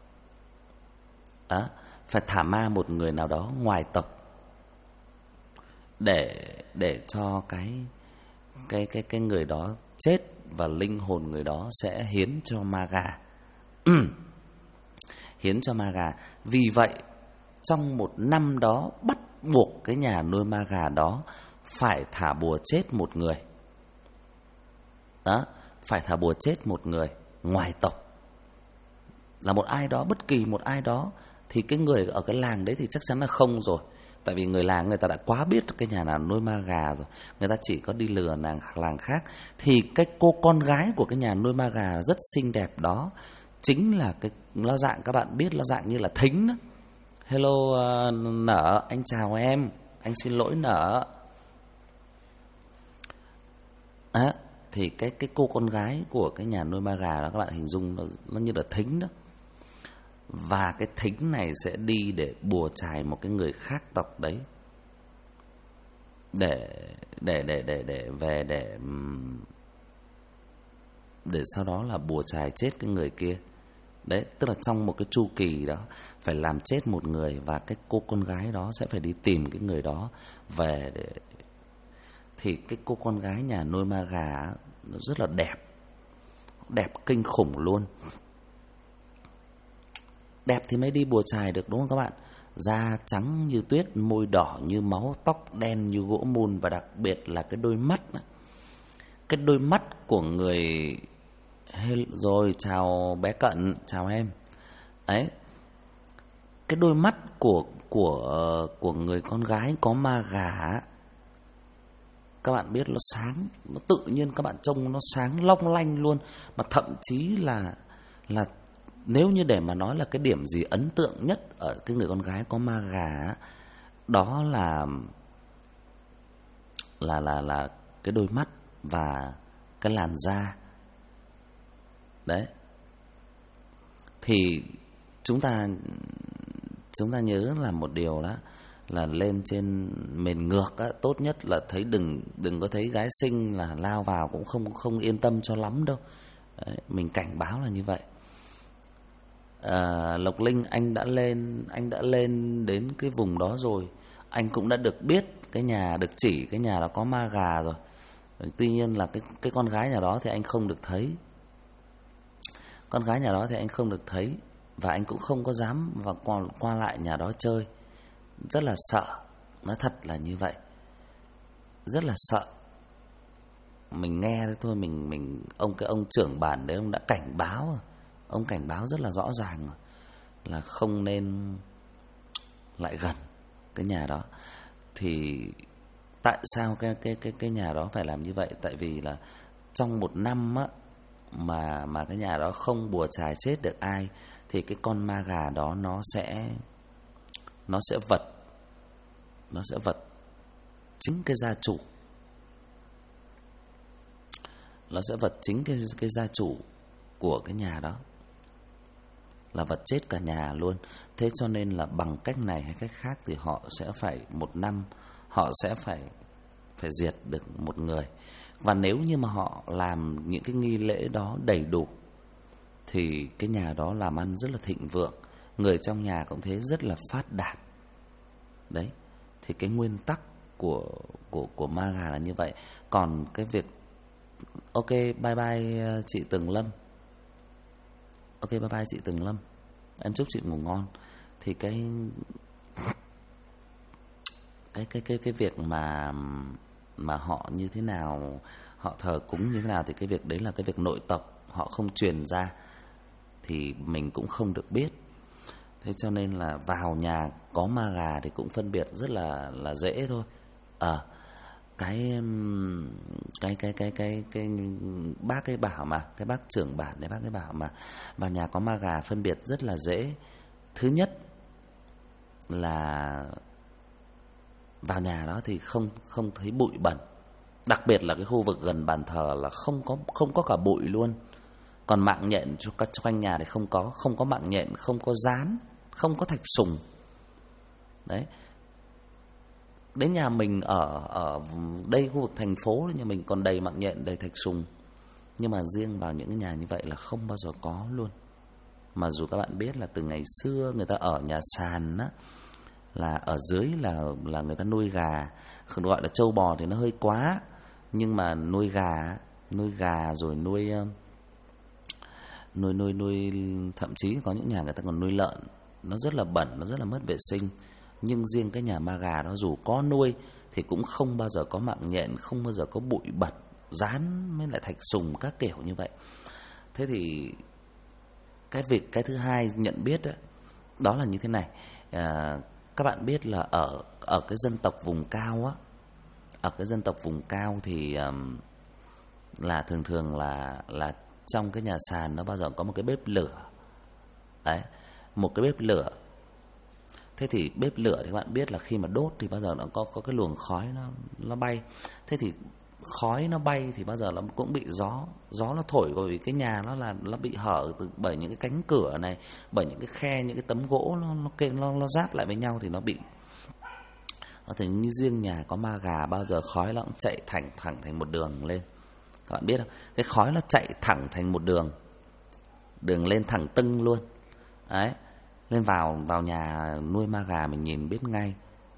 Đó, phải thả ma một người nào đó ngoài tộc để cho cái người đó chết và linh hồn người đó sẽ hiến cho ma gà. Hiến cho ma gà. Vì vậy trong một năm đó bắt buộc cái nhà nuôi ma gà đó phải thả bùa chết một người. Đó, phải thả bùa chết một người ngoài tộc, là một ai đó, bất kỳ một ai đó. Thì cái người ở cái làng đấy thì chắc chắn là không rồi, tại vì người làng người ta đã quá biết cái nhà nào nuôi ma gà rồi, người ta chỉ có đi lừa làng khác. Thì cái cô con gái của cái nhà nuôi ma gà rất xinh đẹp đó chính là cái, nó dạng, các bạn biết, nó dạng như là thính đó. Hello Nở, anh chào em, anh xin lỗi Nở. Thì cái cô con gái của cái nhà nuôi ma gà đó, các bạn hình dung nó như là thính đó. Và cái thính này sẽ đi để bùa chài một cái người khác tộc đấy, để về để sau đó là bùa chài chết cái người kia. Đấy, tức là trong một cái chu kỳ đó phải làm chết một người, và cái cô con gái đó sẽ phải đi tìm cái người đó về để... Thì cái cô con gái nhà nuôi ma gà nó rất là đẹp, đẹp kinh khủng luôn. Đẹp thì mới đi bùa chài được, đúng không các bạn? Da trắng như tuyết, môi đỏ như máu, tóc đen như gỗ mun, và đặc biệt là cái đôi mắt. Cái đôi mắt của người... Rồi, chào bé Cận, chào em. Ấy, cái đôi mắt của người con gái có ma gà, các bạn biết nó sáng, nó tự nhiên các bạn trông nó sáng long lanh luôn. Mà thậm chí là nếu như để mà nói là cái điểm gì ấn tượng nhất ở cái người con gái có ma gà, đó là cái đôi mắt và cái làn da. Đấy. Thì chúng ta nhớ là một điều đó là lên trên miền ngược á, tốt nhất là thấy đừng có thấy gái xinh là lao vào, cũng không yên tâm cho lắm đâu. Đấy, mình cảnh báo là như vậy. Lộc Linh, anh đã lên đến cái vùng đó rồi, anh cũng đã được biết cái nhà, được chỉ cái nhà đó có ma gà rồi. Tuy nhiên là cái con gái nhà đó thì anh không được thấy. Con gái nhà đó thì anh không được thấy, và anh cũng không có dám và qua lại nhà đó chơi. Rất là sợ, nói thật là như vậy. Rất là sợ. Mình nghe thôi, ông trưởng bản đấy, ông đã cảnh báo. Ông cảnh báo rất là rõ ràng là không nên lại gần cái nhà đó. Thì tại sao cái nhà đó phải làm như vậy? Tại vì là trong một năm á, mà cái nhà đó không bùa chài chết được ai, thì cái con ma gà đó nó sẽ vật chính cái gia chủ. Nó sẽ vật chính cái gia chủ của cái nhà đó, là vật chết cả nhà luôn. Thế cho nên là bằng cách này hay cách khác thì họ sẽ phải một năm họ sẽ phải diệt được một người. Và nếu như mà họ làm những cái nghi lễ đó đầy đủ thì cái nhà đó làm ăn rất là thịnh vượng, người trong nhà cũng thế, rất là phát đạt. Đấy, thì cái nguyên tắc của ma gà là như vậy. Còn cái việc ok, bye bye chị Tường Lâm. Ok, bye bye chị Tường Lâm. Em chúc chị ngủ ngon. Thì cái cái việc mà họ như thế nào, họ thờ cúng như thế nào thì cái việc đấy là cái việc nội tộc, họ không truyền ra thì mình cũng không được biết. Thế cho nên là vào nhà có ma gà thì cũng phân biệt rất là dễ thôi. Cái bác ấy bảo mà, cái bác trưởng bản đấy, bác ấy bảo mà vào nhà có ma gà phân biệt rất là dễ. Thứ nhất là vào nhà đó thì không thấy bụi bẩn, đặc biệt là cái khu vực gần bàn thờ là không có cả bụi luôn. Còn mạng nhện quanh nhà thì không có mạng nhện, không có gián, không có thạch sùng. Đấy. Đến nhà mình ở đây khu vực thành phố, nhà mình còn đầy mạng nhện, đầy thạch sùng. Nhưng mà riêng vào những cái nhà như vậy là không bao giờ có luôn. Mà dù các bạn biết là từ ngày xưa người ta ở nhà sàn á, là ở dưới là người ta nuôi gà, gọi là trâu bò thì nó hơi quá, nhưng mà nuôi gà rồi nuôi thậm chí có những nhà người ta còn nuôi lợn. Nó rất là bẩn, nó rất là mất vệ sinh. Nhưng riêng cái nhà ma gà đó dù có nuôi thì cũng không bao giờ có mạng nhện, không bao giờ có bụi bẩn, dán với lại thạch sùng các kiểu như vậy. Thế thì cái thứ hai nhận biết đó là như thế này. Các bạn biết là ở cái dân tộc vùng cao á, ở cái dân tộc vùng cao thì là thường là trong cái nhà sàn nó bao giờ có một cái bếp lửa. Đấy, một cái bếp lửa. Thế thì bếp lửa thì các bạn biết là khi mà đốt thì bao giờ nó có cái luồng khói nó bay. Thế thì khói nó bay thì bao giờ nó cũng bị gió nó thổi vào, vì cái nhà nó bị hở bởi những cái cánh cửa này, bởi những cái khe, những cái tấm gỗ nó ráp lại với nhau thì nó bị. Có thể như riêng nhà có ma gà bao giờ khói nó cũng chạy thẳng thành một đường lên. Các bạn biết không? Cái khói nó chạy thẳng thành một đường lên thẳng tưng luôn. Đấy. Lên vào nhà nuôi ma gà mình nhìn biết ngay.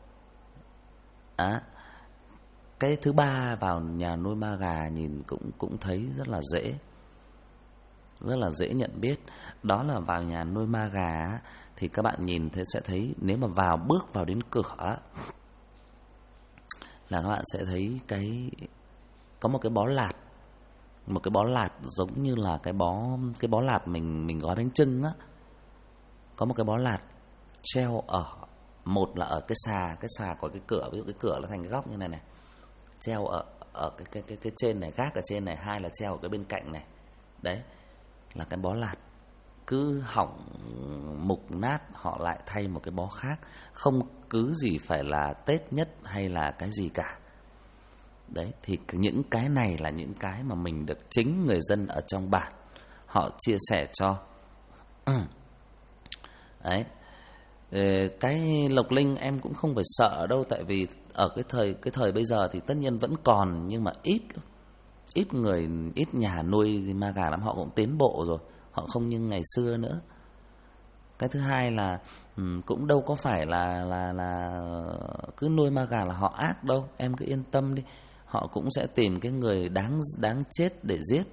Cái thứ ba vào nhà nuôi ma gà nhìn cũng thấy rất là dễ nhận biết. Đó là vào nhà nuôi ma gà thì các bạn nhìn thấy sẽ thấy, nếu mà bước vào đến cửa là các bạn sẽ thấy có một cái bó lạt. Một cái bó lạt giống như là cái bó lạt mình gói bánh chưng á. Có một cái bó lạt treo một là ở cái xà của cái cửa, ví dụ cái cửa nó thành cái góc như này, treo ở cái trên này, gác ở trên này, hai là treo ở cái bên cạnh này. Đấy là cái bó lạt. Cứ hỏng mục nát họ lại thay một cái bó khác, không cứ gì phải là Tết nhất hay là cái gì cả. Đấy thì những cái này là những cái mà mình được chính người dân ở trong bản họ chia sẻ cho. Đấy. Cái lộc linh em cũng không phải sợ đâu, tại vì ở cái thời bây giờ thì tất nhiên vẫn còn, nhưng mà ít nhà nuôi ma gà lắm, họ cũng tiến bộ rồi, họ không như ngày xưa nữa. Cái thứ hai là cũng đâu có phải là cứ nuôi ma gà là họ ác đâu, em cứ yên tâm đi, họ cũng sẽ tìm cái người đáng chết để giết.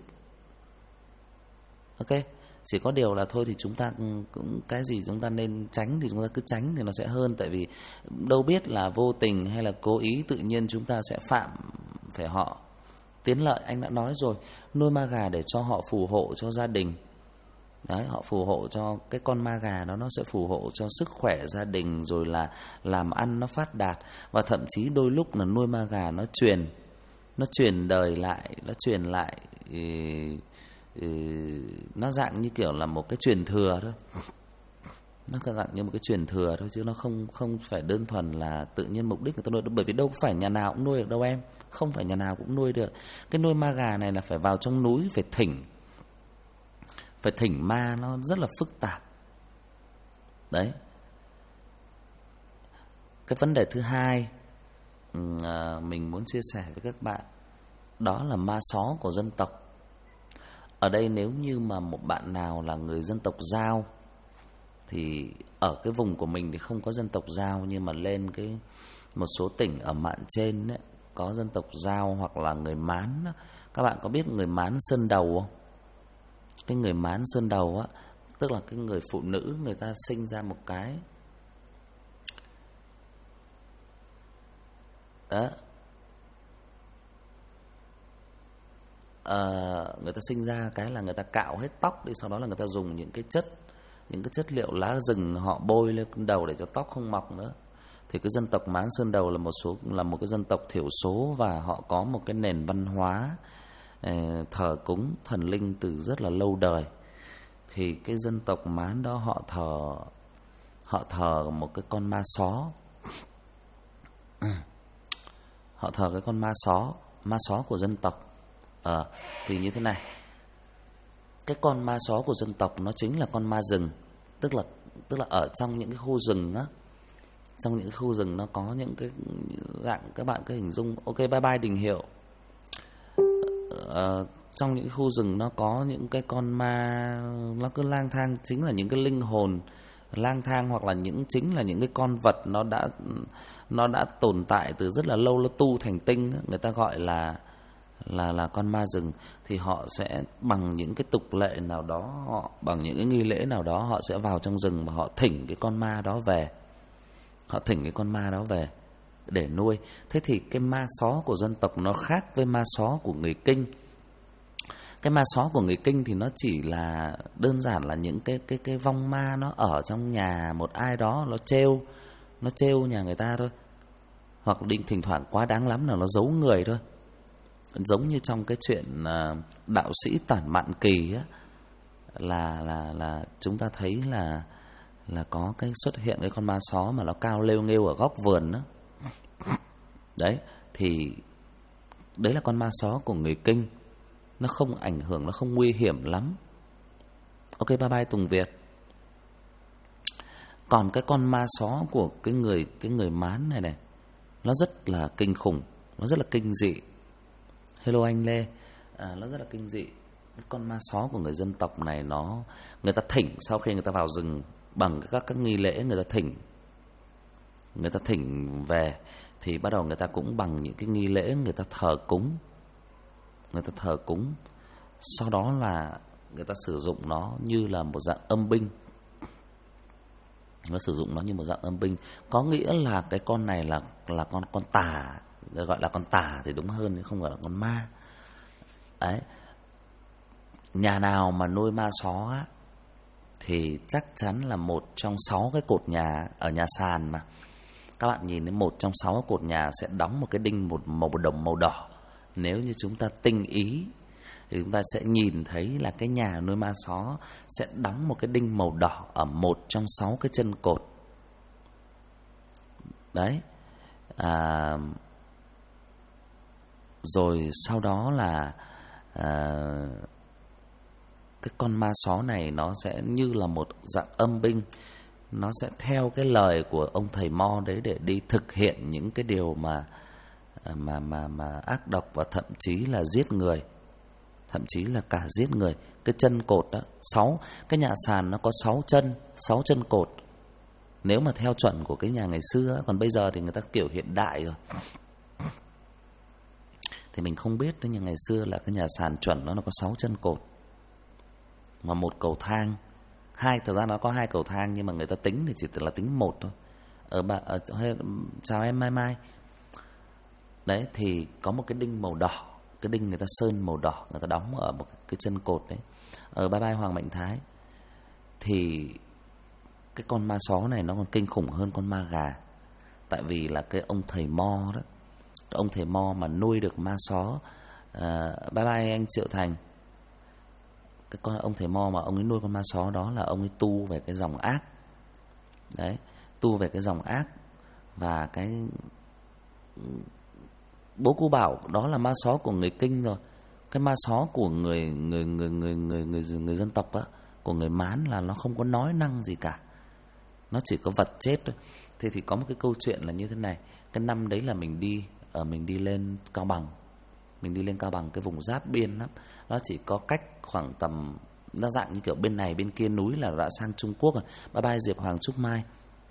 Ok. Chỉ có điều là thôi thì chúng ta cũng cái gì chúng ta nên tránh thì chúng ta cứ tránh thì nó sẽ hơn. Tại vì đâu biết là vô tình hay là cố ý tự nhiên chúng ta sẽ phạm phải họ tiến lợi. Anh đã nói rồi, nuôi ma gà để cho họ phù hộ cho gia đình. Đấy, họ phù hộ cho cái con ma gà đó, nó sẽ phù hộ cho sức khỏe gia đình, rồi là làm ăn nó phát đạt. Và thậm chí đôi lúc là nuôi ma gà nó truyền đời lại, nó truyền lại nó dạng như kiểu là một cái truyền thừa thôi. Nó dạng như một cái truyền thừa thôi, chứ nó không phải đơn thuần là tự nhiên mục đích người ta nuôi. Bởi vì đâu phải nhà nào cũng nuôi được đâu em, không phải nhà nào cũng nuôi được. Cái nuôi ma gà này là phải vào trong núi, phải thỉnh ma, nó rất là phức tạp. Đấy. Cái vấn đề thứ hai mình muốn chia sẻ với các bạn, đó là ma só của dân tộc. Ở đây nếu như mà một bạn nào là người dân tộc Dao, thì ở cái vùng của mình thì không có dân tộc Dao, nhưng mà lên một số tỉnh ở mạn trên ấy, có dân tộc Dao hoặc là người Mán. Các bạn có biết người Mán Sơn Đầu không? Cái người Mán Sơn Đầu á, tức là cái người phụ nữ, người ta sinh ra một cái đó. Người ta sinh ra cái là người ta cạo hết tóc đi, sau đó là người ta dùng những cái chất liệu lá rừng họ bôi lên đầu để cho tóc không mọc nữa. Thì cái dân tộc Mán Sơn Đầu là một cái dân tộc thiểu số, và họ có một cái nền văn hóa thờ cúng thần linh từ rất là lâu đời. Thì cái dân tộc Mán đó họ thờ một cái con ma só. Họ thờ cái con ma só của dân tộc. Thì như thế này, cái con ma só của dân tộc nó chính là con ma rừng, tức là ở trong những cái khu rừng á, trong những cái khu rừng nó có những cái dạng, các bạn cứ hình dung. Ok, bye bye Đình Hiệu. Trong những khu rừng nó có những cái con ma, nó cứ lang thang, chính là những cái linh hồn lang thang, hoặc là chính là những cái con vật nó đã tồn tại từ rất là lâu, nó tu thành tinh, người ta gọi là con ma rừng. Thì họ sẽ bằng những cái tục lệ nào đó, bằng những cái nghi lễ nào đó, họ sẽ vào trong rừng và họ thỉnh cái con ma đó về. Họ thỉnh cái con ma đó về để nuôi. Thế thì cái ma só của dân tộc nó khác với ma só của người Kinh. Cái ma só của người Kinh thì nó chỉ là đơn giản là những cái vong ma nó ở trong nhà một ai đó, nó trêu nhà người ta thôi. Hoặc thỉnh thoảng quá đáng lắm là nó giấu người thôi. Giống như trong cái chuyện đạo sĩ Tản Mạn Kỳ á, là chúng ta thấy là có cái xuất hiện cái con ma só mà nó cao lêu nghêu ở góc vườn đó. Đấy, thì đấy là con ma só của người Kinh. Nó không ảnh hưởng, nó không nguy hiểm lắm. Ok, bye bye Tùng Việt. Còn cái con ma só của cái người Mán này nó rất là kinh khủng, nó rất là kinh dị. Hello anh Lê. Nó rất là kinh dị. Cái con ma só của người dân tộc này, người ta thỉnh sau khi người ta vào rừng bằng các nghi lễ, người ta thỉnh về, thì bắt đầu người ta cũng bằng những cái nghi lễ người ta thờ cúng. Sau đó là người ta sử dụng nó như là một dạng âm binh. Nó sử dụng nó như một dạng âm binh, có nghĩa là cái con này là con tà, gọi là con tà thì đúng hơn, không gọi là con ma. Đấy. Nhà nào mà nuôi ma só á, thì chắc chắn là một trong 6 cái cột nhà ở nhà sàn, mà các bạn nhìn thấy một trong 6 cột nhà sẽ đóng một cái đinh một màu đỏ. Nếu như chúng ta tinh ý thì chúng ta sẽ nhìn thấy là cái nhà nuôi ma só sẽ đóng một cái đinh màu đỏ ở một trong 6 cái chân cột. Đấy. Rồi sau đó là cái con ma só này nó sẽ như là một dạng âm binh. Nó sẽ theo cái lời của ông thầy Mo đấy để đi thực hiện những cái điều mà ác độc, và thậm chí là giết người. Thậm chí là cả giết người. Cái chân cột đó, cái nhà sàn nó có 6 chân cột. Nếu mà theo chuẩn của cái nhà ngày xưa, còn bây giờ thì người ta kiểu hiện đại rồi. Thì mình không biết, cái nhà ngày xưa là cái nhà sàn chuẩn nó có 6 chân cột. Mà một cầu thang. Thực ra nó có 2 cầu thang, nhưng mà người ta tính thì chỉ là tính 1 thôi. Chào em Mai Mai. Đấy, thì có một cái đinh màu đỏ. Cái đinh người ta sơn màu đỏ, người ta đóng ở một cái chân cột đấy. Bye bye Hoàng Mạnh Thái. Thì cái con ma só này nó còn kinh khủng hơn con ma gà. Tại vì là cái ông thầy Mo đó, cái ông thầy Mo mà nuôi được ma só. Bye bye anh Triệu Thành. Cái ông thầy Mo mà ông ấy nuôi con ma só đó là ông ấy tu về cái dòng ác. Đấy, tu về cái dòng ác. Và cái bố cô bảo đó là ma só của người Kinh rồi. Cái ma só của người dân tộc á, của người Mán là nó không có nói năng gì cả. Nó chỉ có vật chết thôi. Thế thì có một cái câu chuyện là như thế này. Cái năm đấy là mình đi lên Cao Bằng. Mình đi lên Cao Bằng, cái vùng giáp biên lắm. Nó chỉ có cách khoảng tầm, nó dạng như kiểu bên này bên kia núi là đã sang Trung Quốc rồi. Bye bye Diệp Hoàng Trúc Mai.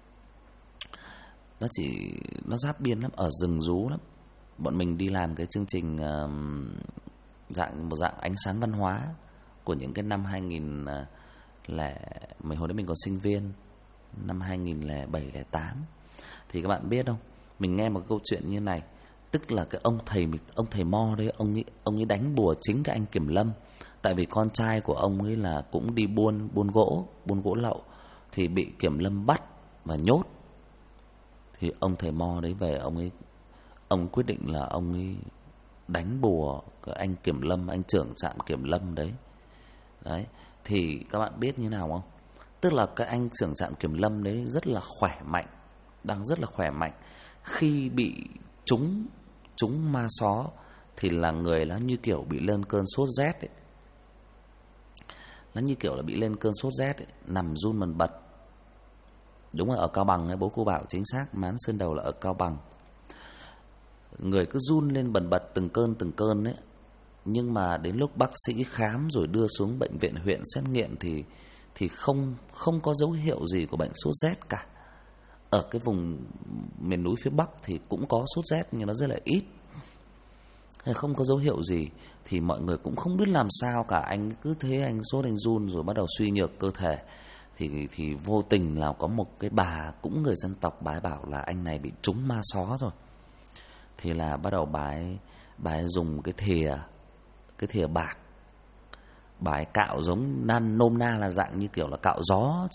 Nó giáp biên lắm, ở rừng rú lắm. Bọn mình đi làm cái chương trình một dạng ánh sáng văn hóa của những cái năm 2000 hồi đấy mình còn sinh viên, năm 2007-08. Thì các bạn biết không, mình nghe một câu chuyện như này. Tức là cái ông thầy Mo đấy, ông ấy đánh bùa chính cái anh Kiểm Lâm. Tại vì con trai của ông ấy là cũng đi buôn gỗ lậu, thì bị Kiểm Lâm bắt và nhốt. Thì ông thầy Mo đấy về, ông quyết định là ông ấy đánh bùa cái anh Kiểm Lâm, anh trưởng trạm Kiểm Lâm đấy. Đấy, thì các bạn biết như nào không? Tức là cái anh trưởng trạm Kiểm Lâm đấy rất là khỏe mạnh, đang rất là khỏe mạnh. Khi bị trúng ma xó thì là người nó như kiểu bị lên cơn sốt rét ấy. Nó như kiểu là bị lên cơn sốt rét ấy, nằm run bần bật. Đúng là ở Cao Bằng ấy, bố cô bảo chính xác, Mán Sơn Đầu là ở Cao Bằng. Người cứ run lên bần bật từng cơn ấy. Nhưng mà đến lúc bác sĩ khám rồi đưa xuống bệnh viện huyện xét nghiệm thì không có dấu hiệu gì của bệnh sốt rét cả. Ở cái vùng miền núi phía Bắc thì cũng có sốt rét nhưng nó rất là ít, không có dấu hiệu gì. Thì mọi người cũng không biết làm sao cả. Anh cứ thế anh sốt, anh run rồi bắt đầu suy nhược cơ thể. Thì vô tình là có một cái bà cũng người dân tộc, bà ấy bảo là anh này bị trúng ma xó rồi. Thì là bắt đầu bà ấy dùng cái thìa bạc, bà ấy cạo giống nôm na là dạng như kiểu là cạo gió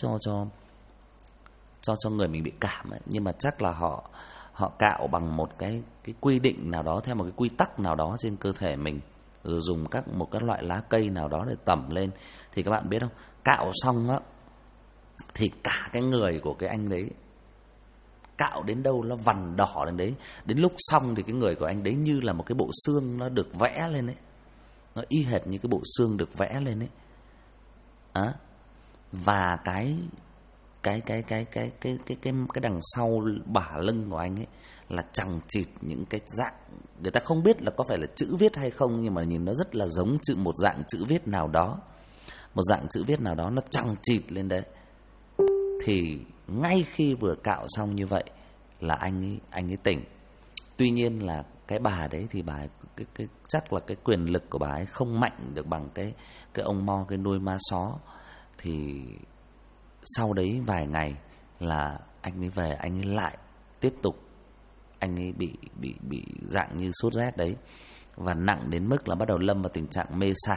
cho người mình bị cảm ấy. Nhưng mà chắc là họ cạo bằng một cái quy định nào đó, theo một cái quy tắc nào đó trên cơ thể mình, rồi dùng một các loại lá cây nào đó để tẩm lên. Thì các bạn biết không, cạo xong á thì cả cái người của cái anh đấy, cạo đến đâu nó vằn đỏ lên đấy. Đến lúc xong thì cái người của anh đấy như là một cái bộ xương nó được vẽ lên đấy. Nó y hệt như cái bộ xương được vẽ lên đấy. Và cái đằng sau bả lưng của anh ấy là chằng chịt những cái dạng, người ta không biết là có phải là chữ viết hay không, nhưng mà nhìn nó rất là giống một dạng chữ viết nào đó. Một dạng chữ viết nào đó nó chằng chịt lên đấy. Thì ngay khi vừa cạo xong như vậy là anh ấy tỉnh. Tuy nhiên là cái bà đấy thì bà ấy, chắc là cái quyền lực của bà ấy không mạnh được bằng cái ông Mo, cái nuôi ma xó. Thì sau đấy vài ngày là anh ấy về, anh ấy lại tiếp tục, anh ấy bị dạng như sốt rét đấy, và nặng đến mức là bắt đầu lâm vào tình trạng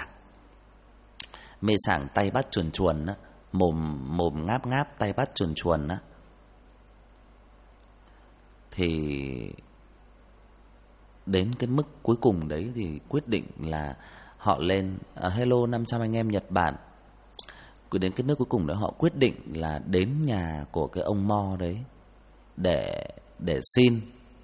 mê sảng, tay bắt chuồn á, mồm ngáp, tay bắt chuồn á. Thì đến cái mức cuối cùng đấy thì quyết định là họ lên hello 500 anh em Nhật Bản. Đến cái nước cuối cùng đó họ quyết định là đến nhà của cái ông Mo đấy để xin.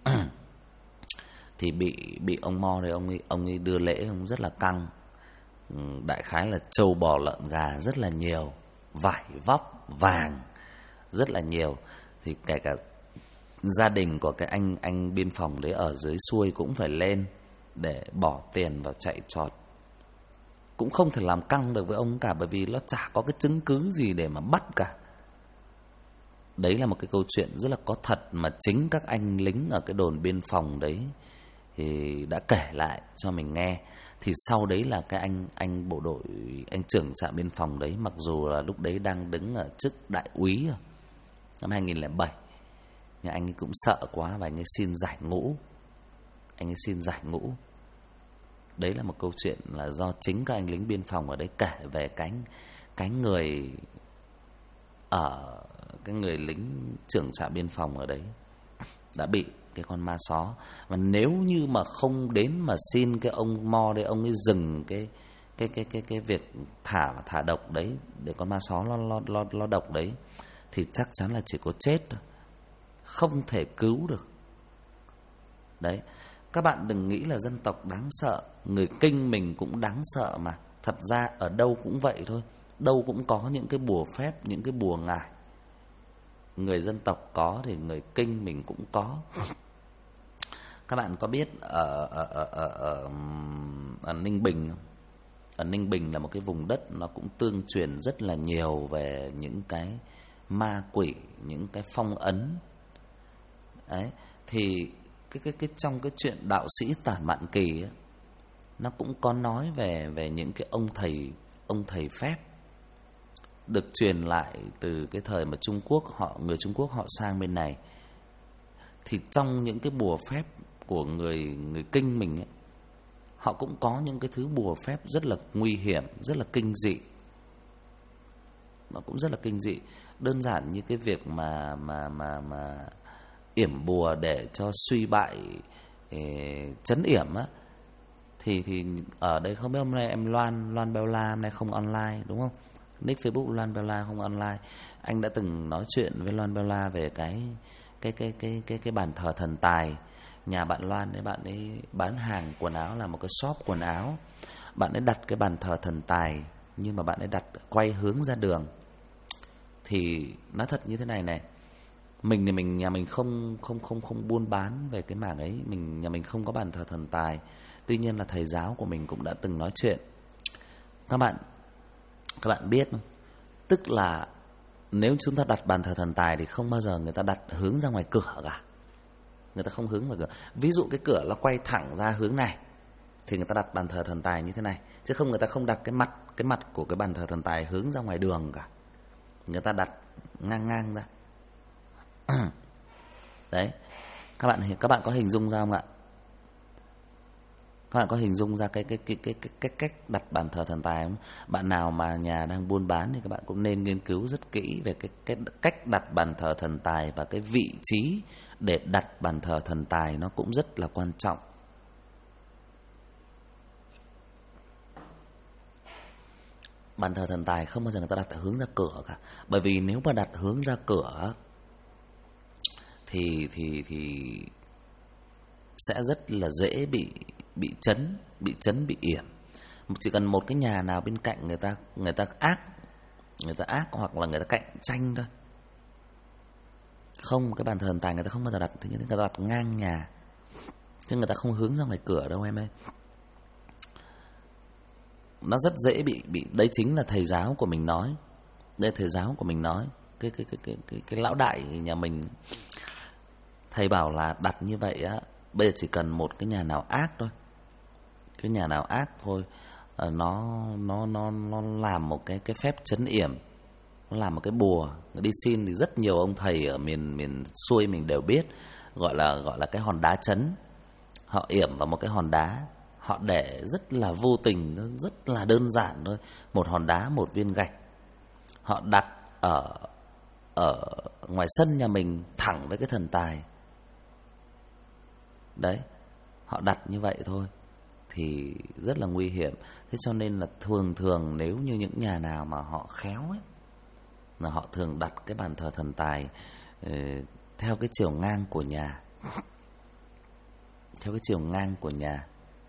Thì bị ông Mo đấy, ông ấy đưa lễ, ông rất là căng. Đại khái là trâu bò lợn gà rất là nhiều, vải vóc vàng rất là nhiều. Thì kể cả gia đình của cái anh biên phòng đấy ở dưới xuôi cũng phải lên để bỏ tiền vào chạy trọt. Cũng không thể làm căng được với ông cả, bởi vì nó chả có cái chứng cứ gì để mà bắt cả. Đấy là một cái câu chuyện rất là có thật mà chính các anh lính ở cái đồn biên phòng đấy thì đã kể lại cho mình nghe. Thì sau đấy là cái anh bộ đội, anh trưởng trạm biên phòng đấy, mặc dù là lúc đấy đang đứng ở chức đại úy rồi, năm 2007, nhưng anh ấy cũng sợ quá và anh ấy xin giải ngũ. Đấy là một câu chuyện là do chính các anh lính biên phòng ở đấy kể về cái người lính trưởng trạm biên phòng ở đấy đã bị cái con ma xó. Và nếu như mà không đến mà xin cái ông Mo đấy, ông ấy dừng cái việc thả độc đấy để con ma xó lo độc đấy, thì chắc chắn là chỉ có chết thôi, không thể cứu được. Đấy, các bạn đừng nghĩ là dân tộc đáng sợ, người Kinh mình cũng đáng sợ mà. Thật ra ở đâu cũng vậy thôi, đâu cũng có những cái bùa phép, những cái bùa ngải. Người dân tộc có thì người Kinh mình cũng có. Các bạn có biết ở Ninh Bình không? Ở Ninh Bình là một cái vùng đất nó cũng tương truyền rất là nhiều về những cái ma quỷ, những cái phong ấn. Đấy, thì cái trong cái chuyện đạo sĩ Tản Mạn Kỳ ấy, nó cũng có nói về những cái ông thầy phép được truyền lại từ cái thời mà người Trung Quốc họ sang bên này. Thì trong những cái bùa phép của người Kinh mình ấy, họ cũng có những cái thứ bùa phép rất là nguy hiểm, rất là kinh dị. Nó cũng rất là kinh dị. Đơn giản như cái việc mà yểm bùa để cho suy bại, trấn yểm á, thì ở đây không biết hôm nay em Loan Bella hôm nay không online đúng không? Nick Facebook Loan Bella không online. Anh đã từng nói chuyện với Loan Bella về cái bàn thờ thần tài. Nhà bạn Loan ấy, bạn ấy bán hàng quần áo, là một cái shop quần áo. Bạn ấy đặt cái bàn thờ thần tài, nhưng mà bạn ấy đặt quay hướng ra đường. Thì nói thật như thế này này, mình thì nhà mình không buôn bán về cái mảng ấy, nhà mình không có bàn thờ thần tài. Tuy nhiên là thầy giáo của mình cũng đã từng nói chuyện. Các bạn biết không? Tức là nếu chúng ta đặt bàn thờ thần tài thì không bao giờ người ta đặt hướng ra ngoài cửa cả. Người ta không hướng vào cửa. Ví dụ cái cửa nó quay thẳng ra hướng này thì người ta đặt bàn thờ thần tài như thế này, chứ không, người ta không đặt cái mặt của cái bàn thờ thần tài hướng ra ngoài đường cả. Người ta đặt ngang ra. Đấy. Các bạn có hình dung ra không ạ? Các bạn có hình dung ra cái cách đặt bàn thờ thần tài không? Bạn nào mà nhà đang buôn bán thì các bạn cũng nên nghiên cứu rất kỹ về cái cách đặt bàn thờ thần tài, và cái vị trí để đặt bàn thờ thần tài nó cũng rất là quan trọng. Bàn thờ thần tài không bao giờ người ta đặt hướng ra cửa cả. Bởi vì nếu mà đặt hướng ra cửa thì sẽ rất là dễ bị chấn, bị yểm. Chỉ cần một cái nhà nào bên cạnh người ta ác hoặc là người ta cạnh tranh thôi. Không, cái bàn thờ thần tài người ta không bao giờ đặt, thì người ta đặt ngang nhà, chứ người ta không hướng ra ngoài cửa đâu em ơi. Nó rất dễ bị đấy chính là thầy giáo của mình nói. Đây thầy giáo của mình nói, cái lão đại nhà mình, thầy bảo là đặt như vậy á, bây giờ chỉ cần một cái nhà nào ác thôi. Cái nhà nào ác thôi, nó làm một cái phép trấn yểm, nó làm một cái bùa. Đi xin thì rất nhiều ông thầy ở miền xuôi mình đều biết, gọi là cái hòn đá trấn. Họ yểm vào một cái hòn đá, họ để rất là vô tình, rất là đơn giản thôi, một hòn đá, một viên gạch. Họ đặt ở ngoài sân nhà mình thẳng với cái thần tài. Đấy, họ đặt như vậy thôi thì rất là nguy hiểm. Thế cho nên là thường nếu như những nhà nào mà họ khéo ấy, là họ thường đặt cái bàn thờ thần tài theo cái chiều ngang của nhà. Theo cái chiều ngang của nhà.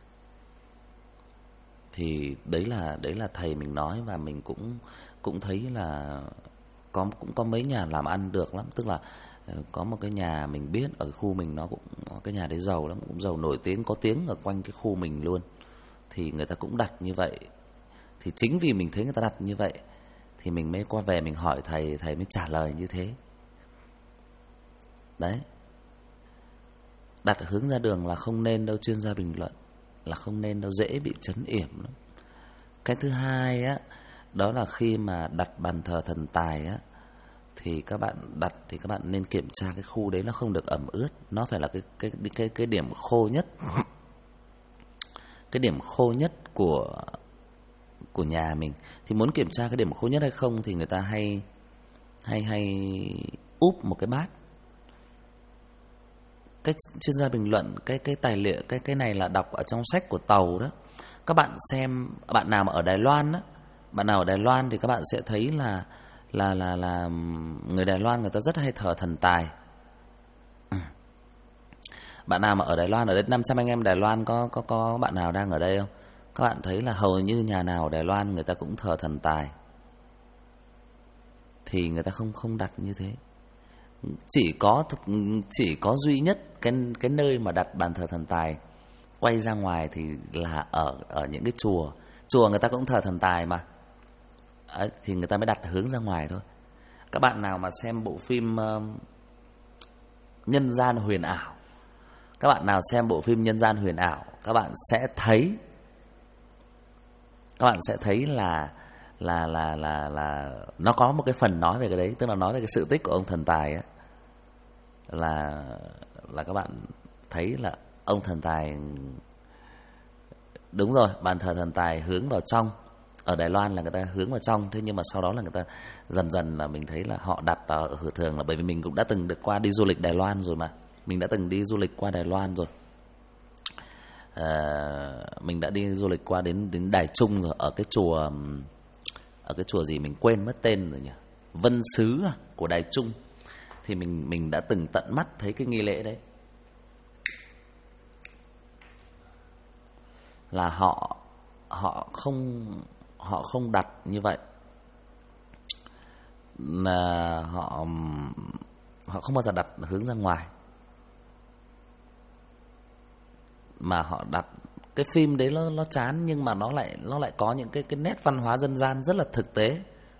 Thì đấy là thầy mình nói, và mình cũng thấy là cũng có mấy nhà làm ăn được lắm. Tức là có một cái nhà mình biết ở khu mình, nó cũng cái nhà đấy giàu lắm, cũng giàu nổi tiếng, có tiếng ở quanh cái khu mình luôn. Thì người ta cũng đặt như vậy. Thì chính vì mình thấy người ta đặt như vậy thì mình mới qua về mình hỏi thầy, thầy mới trả lời như thế. Đấy. Đặt hướng ra đường là không nên đâu, chuyên gia bình luận là không nên đâu, dễ bị trấn yểm lắm. Cái thứ hai á, đó là khi mà đặt bàn thờ thần tài á, thì các bạn đặt thì các bạn nên kiểm tra cái khu đấy nó không được ẩm ướt, nó phải là cái điểm khô nhất. Cái điểm khô nhất của nhà mình. Thì muốn kiểm tra cái điểm khô nhất hay không thì người ta hay úp một cái bát. Cái chuyên gia bình luận, cái tài liệu, cái này là đọc ở trong sách của Tàu đó. Các bạn xem, bạn nào mà ở Đài Loan á, bạn nào ở Đài Loan thì các bạn sẽ thấy là người Đài Loan người ta rất hay thờ thần tài. Bạn nào mà ở Đài Loan, ở đây 500 anh em Đài Loan, có bạn nào đang ở đây không? Các bạn thấy là hầu như nhà nào ở Đài Loan người ta cũng thờ thần tài. Thì người ta không đặt như thế. Chỉ có duy nhất cái nơi mà đặt bàn thờ thần tài quay ra ngoài thì là ở những cái chùa người ta cũng thờ thần tài mà. Đấy, thì người ta mới đặt hướng ra ngoài thôi. Các bạn nào mà xem bộ phim Nhân gian huyền ảo, các bạn nào xem bộ phim Nhân gian huyền ảo, các bạn sẽ thấy là nó có một cái phần nói về cái đấy, tức là nói về cái sự tích của ông thần tài ấy, là các bạn thấy là ông thần tài. Đúng rồi, bàn thờ thần tài hướng vào trong. Ở Đài Loan là người ta hướng vào trong, thế nhưng mà sau đó là người ta dần dần là mình thấy là họ đặt ở thường là bởi vì mình cũng đã từng được qua đi du lịch Đài Loan rồi mà. Mình đã từng đi du lịch qua Đài Loan rồi. Mình đã đi du lịch qua đến Đài Trung rồi, ở cái chùa gì mình quên mất tên rồi nhỉ. Vân Sứ của Đài Trung. Thì mình đã từng tận mắt thấy cái nghi lễ đấy. Là họ không đặt như vậy. Là họ không bao giờ đặt hướng ra ngoài, mà họ đặt cái phim đấy nó chán, nhưng mà nó lại có những cái nét văn hóa dân gian rất là thực tế.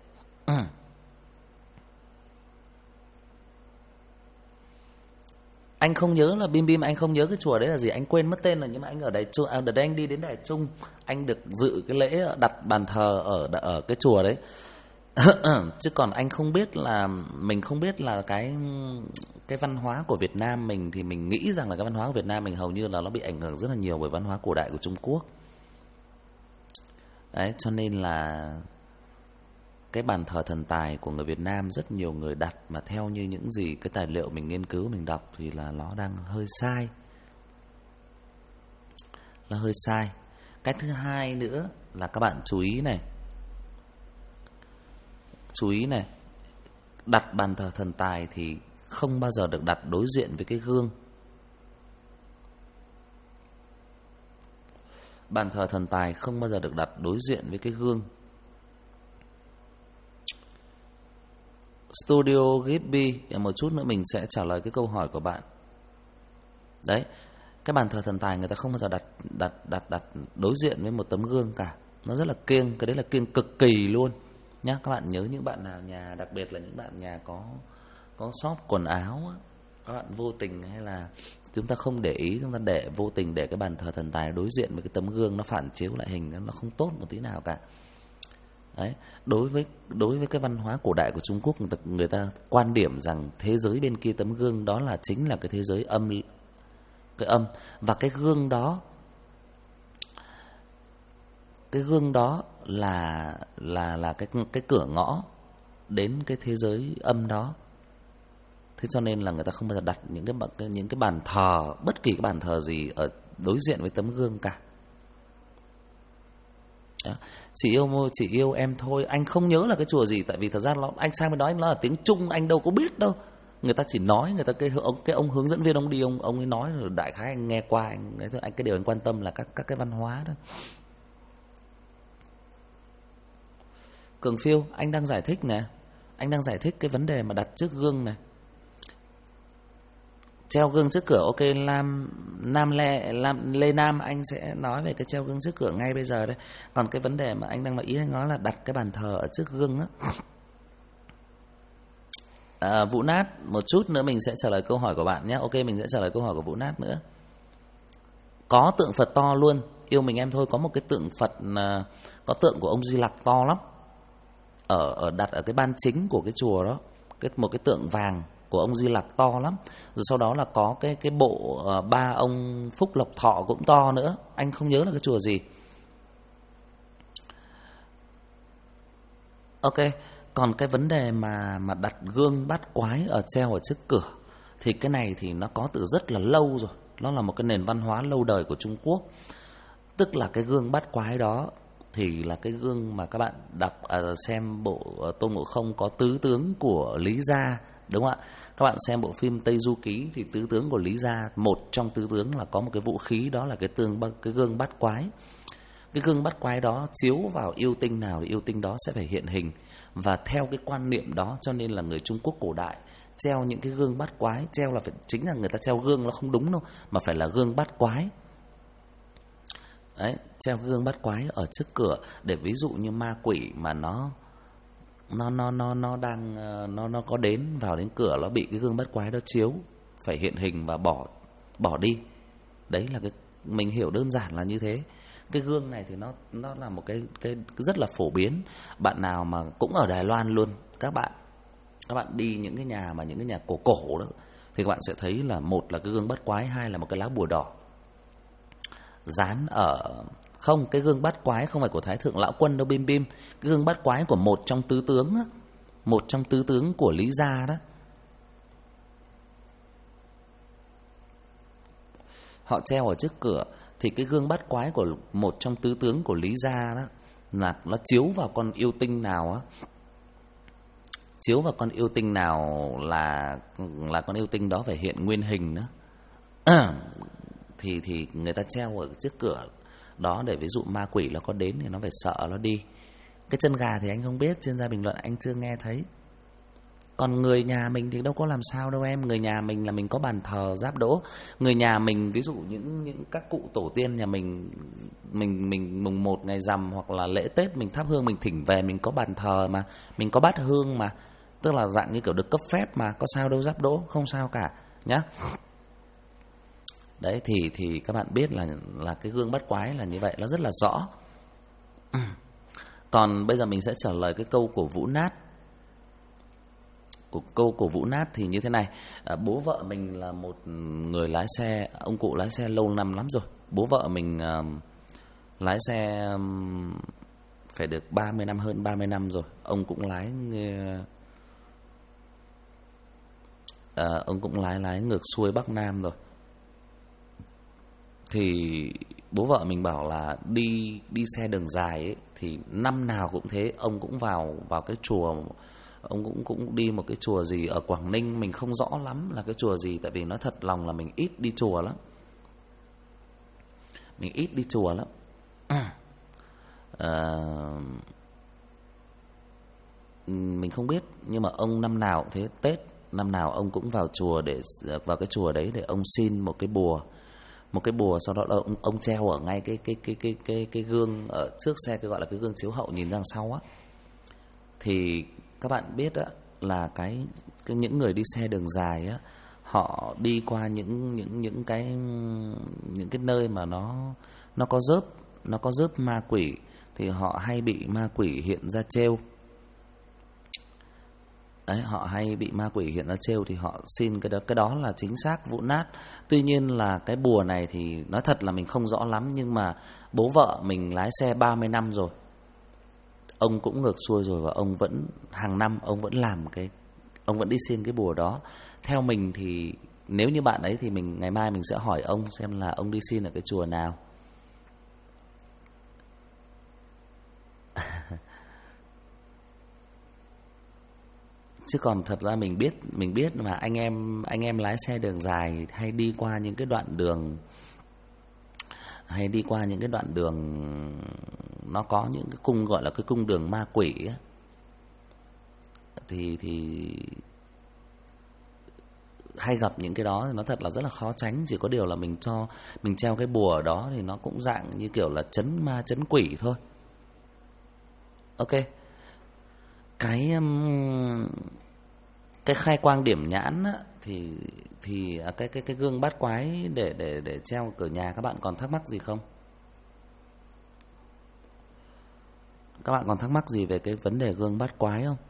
Anh không nhớ là Bim Bim, anh không nhớ cái chùa đấy là gì, anh quên mất tên rồi, nhưng mà anh ở Đài Trung, đợt đấy anh đi đến Đài Trung, anh được dự cái lễ đặt bàn thờ ở cái chùa đấy. Chứ còn anh không biết là, mình không biết là cái văn hóa của Việt Nam mình, thì mình nghĩ rằng là cái văn hóa của Việt Nam mình hầu như là nó bị ảnh hưởng rất là nhiều bởi văn hóa cổ đại của Trung Quốc. Đấy, cho nên là cái bàn thờ thần tài của người Việt Nam rất nhiều người đặt, mà theo như những gì cái tài liệu mình nghiên cứu, mình đọc thì là nó đang hơi sai. Nó hơi sai. Cái thứ hai nữa là các bạn chú ý này. Chú ý này, đặt bàn thờ thần tài thì không bao giờ được đặt đối diện với cái gương. Bàn thờ thần tài không bao giờ được đặt đối diện với cái gương. Studio Ghibli, một chút nữa mình sẽ trả lời cái câu hỏi của bạn. Đấy, cái bàn thờ thần tài người ta không bao giờ đặt đối diện với một tấm gương cả. Nó rất là kiêng, cái đấy là kiêng cực kỳ luôn nhá. Các bạn nhớ những bạn nào nhà, đặc biệt là những bạn nhà có shop quần áo á, các bạn vô tình hay là chúng ta không để ý, chúng ta vô tình để cái bàn thờ thần tài đối diện với cái tấm gương, nó phản chiếu lại hình, nó không tốt một tí nào cả. Đấy, đối với cái văn hóa cổ đại của Trung Quốc, người ta quan điểm rằng thế giới bên kia tấm gương đó là chính là cái thế giới cái âm, và cái gương đó là cái cửa ngõ đến cái thế giới âm đó. Thế cho nên là người ta không bao giờ đặt những cái bàn thờ, bất kỳ cái bàn thờ gì ở đối diện với tấm gương cả. Đó. Chị yêu em thôi. Anh không nhớ là cái chùa gì, tại vì thật ra anh sang bên đó anh nói là tiếng Trung, anh đâu có biết đâu. Người ta chỉ nói, người ta cái ông hướng dẫn viên ông đi, ông ấy nói rồi, đại khái anh nghe qua, anh cái điều anh quan tâm là các cái văn hóa đó. Cường Phiêu, anh đang giải thích nè. Anh đang giải thích cái vấn đề mà đặt trước gương này. Treo gương trước cửa, ok. Lê Nam, anh sẽ nói về cái treo gương trước cửa ngay bây giờ đây. Còn cái vấn đề mà anh đang nói là đặt cái bàn thờ ở trước gương á. Vũ Nát, một chút nữa mình sẽ trả lời câu hỏi của bạn nhé. Ok, mình sẽ trả lời câu hỏi của Vũ Nát nữa. Có tượng Phật to luôn. Yêu mình em thôi, có một cái tượng Phật, có tượng của ông Di Lặc to lắm, đặt ở cái ban chính của cái chùa đó, một cái tượng vàng của ông Di Lặc to lắm. Rồi sau đó là có cái bộ ba ông Phúc Lộc Thọ cũng to nữa. Anh không nhớ là cái chùa gì. Ok, còn cái vấn đề mà đặt gương bát quái treo ở trước cửa, thì cái này thì nó có từ rất là lâu rồi. Nó là một cái nền văn hóa lâu đời của Trung Quốc. Tức là cái gương bát quái đó thì là cái gương mà các bạn đọc xem bộ Tôn Ngộ Không có tứ tướng của Lý Gia, đúng không ạ? Các bạn xem bộ phim Tây Du Ký thì tứ tướng của Lý Gia, một trong tứ tướng là có một cái vũ khí, đó là cái gương bát quái. Cái gương bát quái đó chiếu vào yêu tinh nào thì yêu tinh đó sẽ phải hiện hình. Và theo cái quan niệm đó cho nên là người Trung Quốc cổ đại treo những cái gương bát quái, treo là chính là người ta treo gương, nó không đúng đâu, mà phải là gương bát quái. Đấy, treo gương bát quái ở trước cửa để ví dụ như ma quỷ mà nó có đến vào đến cửa, nó bị cái gương bát quái đó chiếu, phải hiện hình và bỏ đi. Đấy là cái mình hiểu đơn giản là như thế. Cái gương này thì nó là một cái rất là phổ biến. Bạn nào mà cũng ở Đài Loan luôn, các bạn đi những cái nhà cổ đó thì các bạn sẽ thấy là một là cái gương bát quái, hai là một cái lá bùa đỏ. dán ở không, cái gương bát quái không phải của Thái thượng lão quân đâu Bim Bim, cái gương bát quái của một trong tứ tướng á, một trong tứ tướng của Lý gia đó. Họ treo ở trước cửa thì cái gương bát quái của một trong tứ tướng của Lý gia đó là nó chiếu vào con yêu tinh nào á, chiếu vào con yêu tinh nào là con yêu tinh đó phải hiện nguyên hình nữa. Thì người ta treo ở trước cửa đó để ví dụ ma quỷ nó có đến thì nó phải sợ nó đi. Cái chân gà thì anh không biết, chuyên gia bình luận anh chưa nghe thấy. Còn người nhà mình thì đâu có làm sao đâu em. Người nhà mình là mình có bàn thờ giáp đỗ. Người nhà mình ví dụ những các cụ tổ tiên nhà mình mùng 1 ngày rằm hoặc là lễ Tết mình thắp hương mình thỉnh về, mình có bàn thờ mà, mình có bát hương mà, tức là dạng như kiểu được cấp phép mà, có sao đâu giáp đỗ, không sao cả nhá. Đấy thì các bạn biết là cái gương bát quái là như vậy, nó rất là rõ. Còn bây giờ mình sẽ trả lời cái câu của Vũ Nát. Câu của Vũ Nát thì như thế này. Bố vợ mình là một người lái xe, ông cụ lái xe lâu năm lắm rồi. Bố vợ mình lái xe phải được 30 năm, hơn 30 năm rồi. Ông cũng lái ông cũng lái ngược xuôi Bắc Nam rồi. Thì bố vợ mình bảo là đi xe đường dài ấy, thì năm nào cũng thế, ông cũng vào cái chùa. Ông cũng đi một cái chùa gì ở Quảng Ninh, mình không rõ lắm là cái chùa gì, tại vì nói thật lòng là mình ít đi chùa lắm. Mình ít đi chùa lắm. Mình không biết, nhưng mà ông năm nào cũng thế, Tết năm nào ông cũng vào chùa, để vào cái chùa đấy để ông xin một cái bùa, sau đó ông treo ở ngay cái gương ở trước xe, cái gọi là cái gương chiếu hậu nhìn ra sau á. Thì các bạn biết á, là những người đi xe đường dài á, họ đi qua những cái nơi mà nó có rớp ma quỷ, thì họ hay bị ma quỷ hiện ra trêu. Đấy, họ hay bị ma quỷ hiện ra trêu thì họ xin cái đó là chính xác Vũ Nát. Tuy nhiên là cái bùa này thì nói thật là mình không rõ lắm, nhưng mà bố vợ mình lái xe 30 năm rồi. Ông cũng ngược xuôi rồi, và ông vẫn hàng năm ông vẫn đi xin cái bùa đó. Theo mình thì nếu như bạn ấy thì ngày mai mình sẽ hỏi ông xem là ông đi xin ở cái chùa nào. Chứ còn thật ra mình biết mà anh em lái xe đường dài hay đi qua những cái đoạn đường nó có những cái cung gọi là cái cung đường ma quỷ ấy, thì hay gặp những cái đó, thì nó thật là rất là khó tránh. Chỉ có điều là mình treo cái bùa đó thì nó cũng dạng như kiểu là trấn ma trấn quỷ thôi. Ok. Cái khai quang điểm nhãn á, thì cái gương bát quái để treo cửa nhà, các bạn còn thắc mắc gì không? Các bạn còn thắc mắc gì về cái vấn đề gương bát quái không?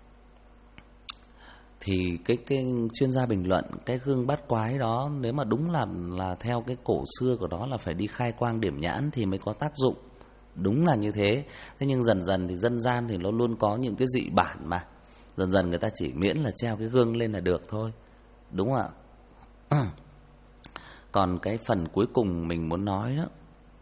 Thì cái chuyên gia bình luận cái gương bát quái đó, nếu mà đúng là theo cái cổ xưa của đó là phải đi khai quang điểm nhãn thì mới có tác dụng. Đúng là như thế. Thế nhưng dần dần thì dân gian thì nó luôn có những cái dị bản mà. Dần dần người ta chỉ miễn là treo cái gương lên là được thôi. Đúng không ạ? Còn cái phần cuối cùng mình muốn nói đó,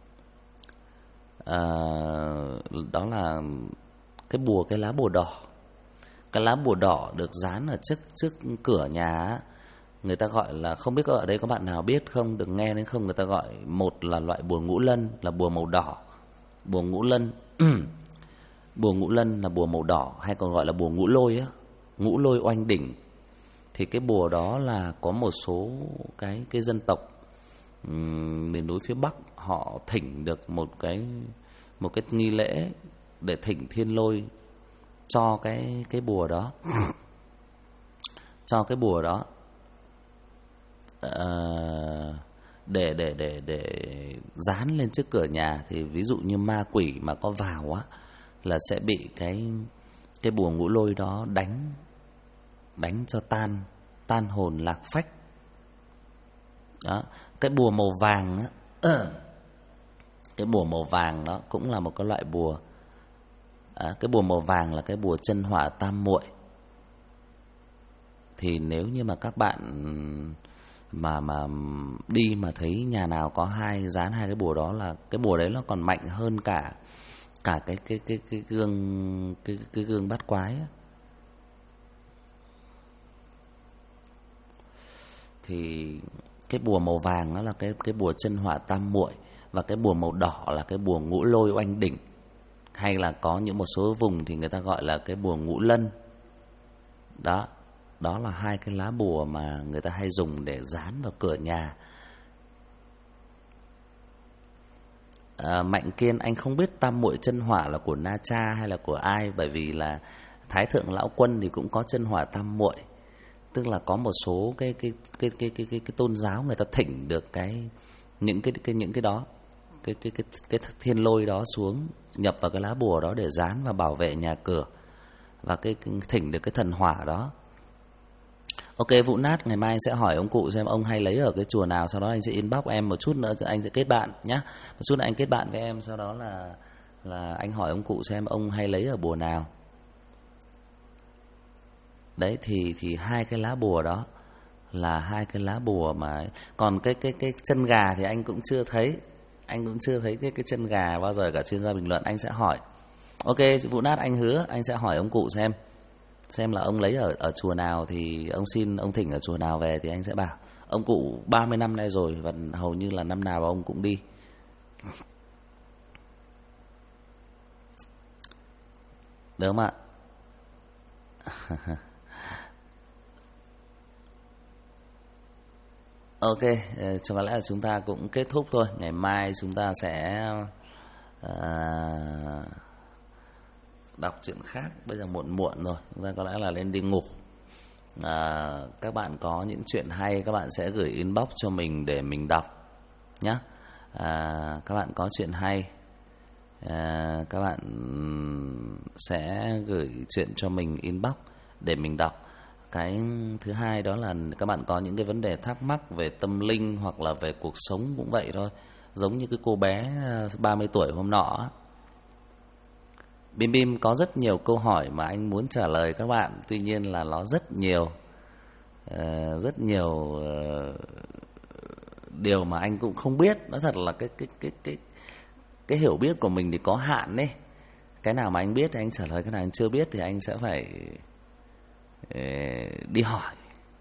đó là cái lá bùa đỏ. Cái lá bùa đỏ được dán ở trước cửa nhà, người ta gọi là, không biết ở đây có bạn nào biết không, đừng nghe đến không, người ta gọi một là loại bùa ngũ lân, là bùa màu đỏ. Bùa ngũ lân bùa ngũ lân là bùa màu đỏ, hay còn gọi là bùa ngũ lôi á, ngũ lôi oanh đỉnh. Thì cái bùa đó là có một số cái dân tộc miền núi phía Bắc họ thỉnh được một cái nghi lễ để thỉnh thiên lôi cho cái bùa đó. Cho cái bùa đó để dán lên trước cửa nhà, thì ví dụ như ma quỷ mà có vào á là sẽ bị cái bùa ngũ lôi đó đánh cho tan hồn lạc phách. Đó, cái bùa màu vàng á, Cái bùa màu vàng đó cũng là một cái loại bùa. Cái bùa màu vàng là cái bùa chân hỏa tam muội. Thì nếu như mà các bạn mà đi mà thấy nhà nào có dán hai cái bùa đó, là cái bùa đấy nó còn mạnh hơn cả cái gương bát quái á. Thì cái bùa màu vàng đó là cái bùa chân hỏa tam muội, và cái bùa màu đỏ là cái bùa ngũ lôi oanh đỉnh, hay là có những một số vùng thì người ta gọi là cái bùa ngũ lân. Đó là hai cái lá bùa mà người ta hay dùng để dán vào cửa nhà. Mạnh Kiên, anh không biết tam muội chân hỏa là của Na Cha hay là của ai, bởi vì là Thái Thượng Lão Quân thì cũng có chân hỏa tam muội. Tức là có một số cái tôn giáo người ta thỉnh được những cái đó, cái thiên lôi đó xuống, nhập vào cái lá bùa đó để dán và bảo vệ nhà cửa, và thỉnh được cái thần hỏa đó. Ok, Vũ Nát, ngày mai anh sẽ hỏi ông cụ xem ông hay lấy ở cái chùa nào, sau đó anh sẽ inbox em một chút nữa, anh sẽ kết bạn nhá. Một chút nữa anh kết bạn với em, sau đó là anh hỏi ông cụ xem ông hay lấy ở bùa nào. Đấy thì hai cái lá bùa đó là hai cái lá bùa mà, còn cái chân gà thì anh cũng chưa thấy. Anh cũng chưa thấy cái chân gà bao giờ cả, chuyên gia bình luận anh sẽ hỏi. Ok, Vũ Nát, anh hứa anh sẽ hỏi ông cụ xem là ông lấy ở chùa nào, thì ông thỉnh ở chùa nào về thì anh sẽ bảo. Ông cụ 30 năm nay rồi, và hầu như là năm nào ông cũng đi. Được không ạ? Ok, có lẽ là chúng ta cũng kết thúc thôi. Ngày mai chúng ta sẽ đọc chuyện khác. Bây giờ muộn rồi, chúng ta có lẽ là lên đi ngủ. Các bạn có những chuyện hay các bạn sẽ gửi inbox cho mình để mình đọc nhé. Các bạn có chuyện hay, các bạn sẽ gửi chuyện cho mình inbox để mình đọc. Cái thứ hai đó là các bạn có những cái vấn đề thắc mắc về tâm linh hoặc là về cuộc sống cũng vậy thôi. Giống như cái cô bé 30 tuổi hôm nọ, Bim Bim có rất nhiều câu hỏi mà anh muốn trả lời các bạn. Tuy nhiên là nó rất nhiều điều mà anh cũng không biết. Nói thật là cái hiểu biết của mình thì có hạn đấy. Cái nào mà anh biết thì anh trả lời, cái nào anh chưa biết thì anh sẽ phải đi hỏi.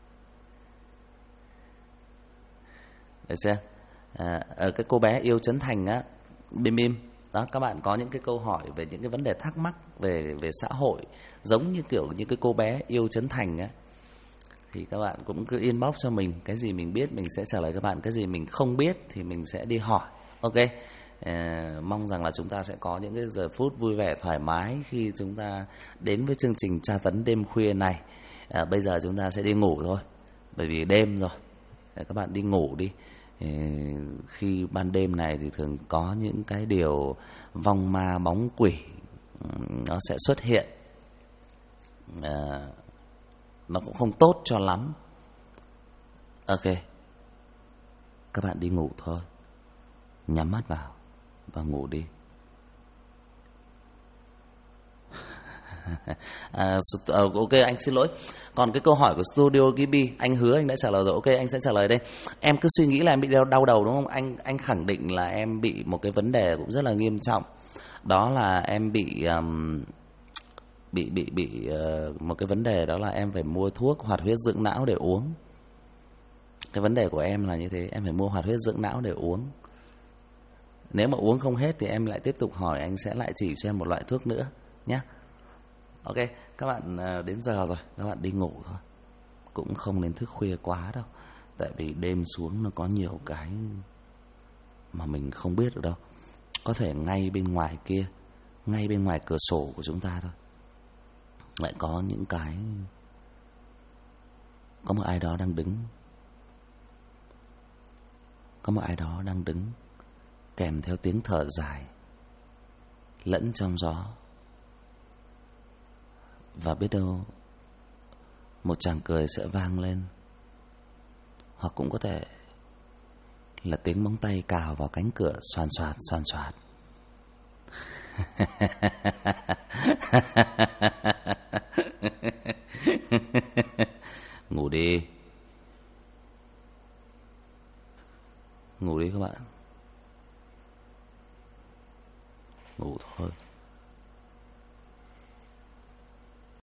Được chưa? Cái cô bé yêu Trấn Thành á, Bim Bim đó, các bạn có những cái câu hỏi về những cái vấn đề thắc mắc về xã hội, giống như kiểu như cái cô bé yêu Trấn Thành á, thì các bạn cũng cứ inbox cho mình. Cái gì mình biết mình sẽ trả lời các bạn, cái gì mình không biết thì mình sẽ đi hỏi. Ok, mong rằng là chúng ta sẽ có những cái giờ phút vui vẻ thoải mái khi chúng ta đến với chương trình tra tấn đêm khuya này. Bây giờ chúng ta sẽ đi ngủ thôi, bởi vì đêm rồi. Các bạn đi ngủ đi. Khi ban đêm này thì thường có những cái điều vong ma bóng quỷ nó sẽ xuất hiện. Nó cũng không tốt cho lắm. Ok, các bạn đi ngủ thôi, nhắm mắt vào và ngủ đi. Ok, anh xin lỗi. Còn cái câu hỏi của Studio Gibi, anh hứa anh đã trả lời rồi. Ok, anh sẽ trả lời đây. Em cứ suy nghĩ là em bị đau đầu đúng không? Anh khẳng định là em bị một cái vấn đề cũng rất là nghiêm trọng. Đó là em bị một cái vấn đề, đó là em phải mua thuốc hoạt huyết dưỡng não để uống. Cái vấn đề của em là như thế, em phải mua hoạt huyết dưỡng não để uống. Nếu mà uống không hết thì em lại tiếp tục hỏi, anh sẽ lại chỉ cho em một loại thuốc nữa nhé. Ok, các bạn đến giờ rồi, các bạn đi ngủ thôi. Cũng không nên thức khuya quá đâu. Tại vì đêm xuống nó có nhiều cái mà mình không biết được đâu. Có thể ngay bên ngoài kia, ngay bên ngoài cửa sổ của chúng ta thôi, lại có những cái, có một ai đó đang đứng. Có một ai đó đang đứng, kèm theo tiếng thở dài lẫn trong gió. Và biết đâu một tràng cười sẽ vang lên. Hoặc cũng có thể là tiếng móng tay cào vào cánh cửa xoàn xoạt xoàn xoạt. Ngủ đi. Ngủ đi các bạn. Ngủ thôi.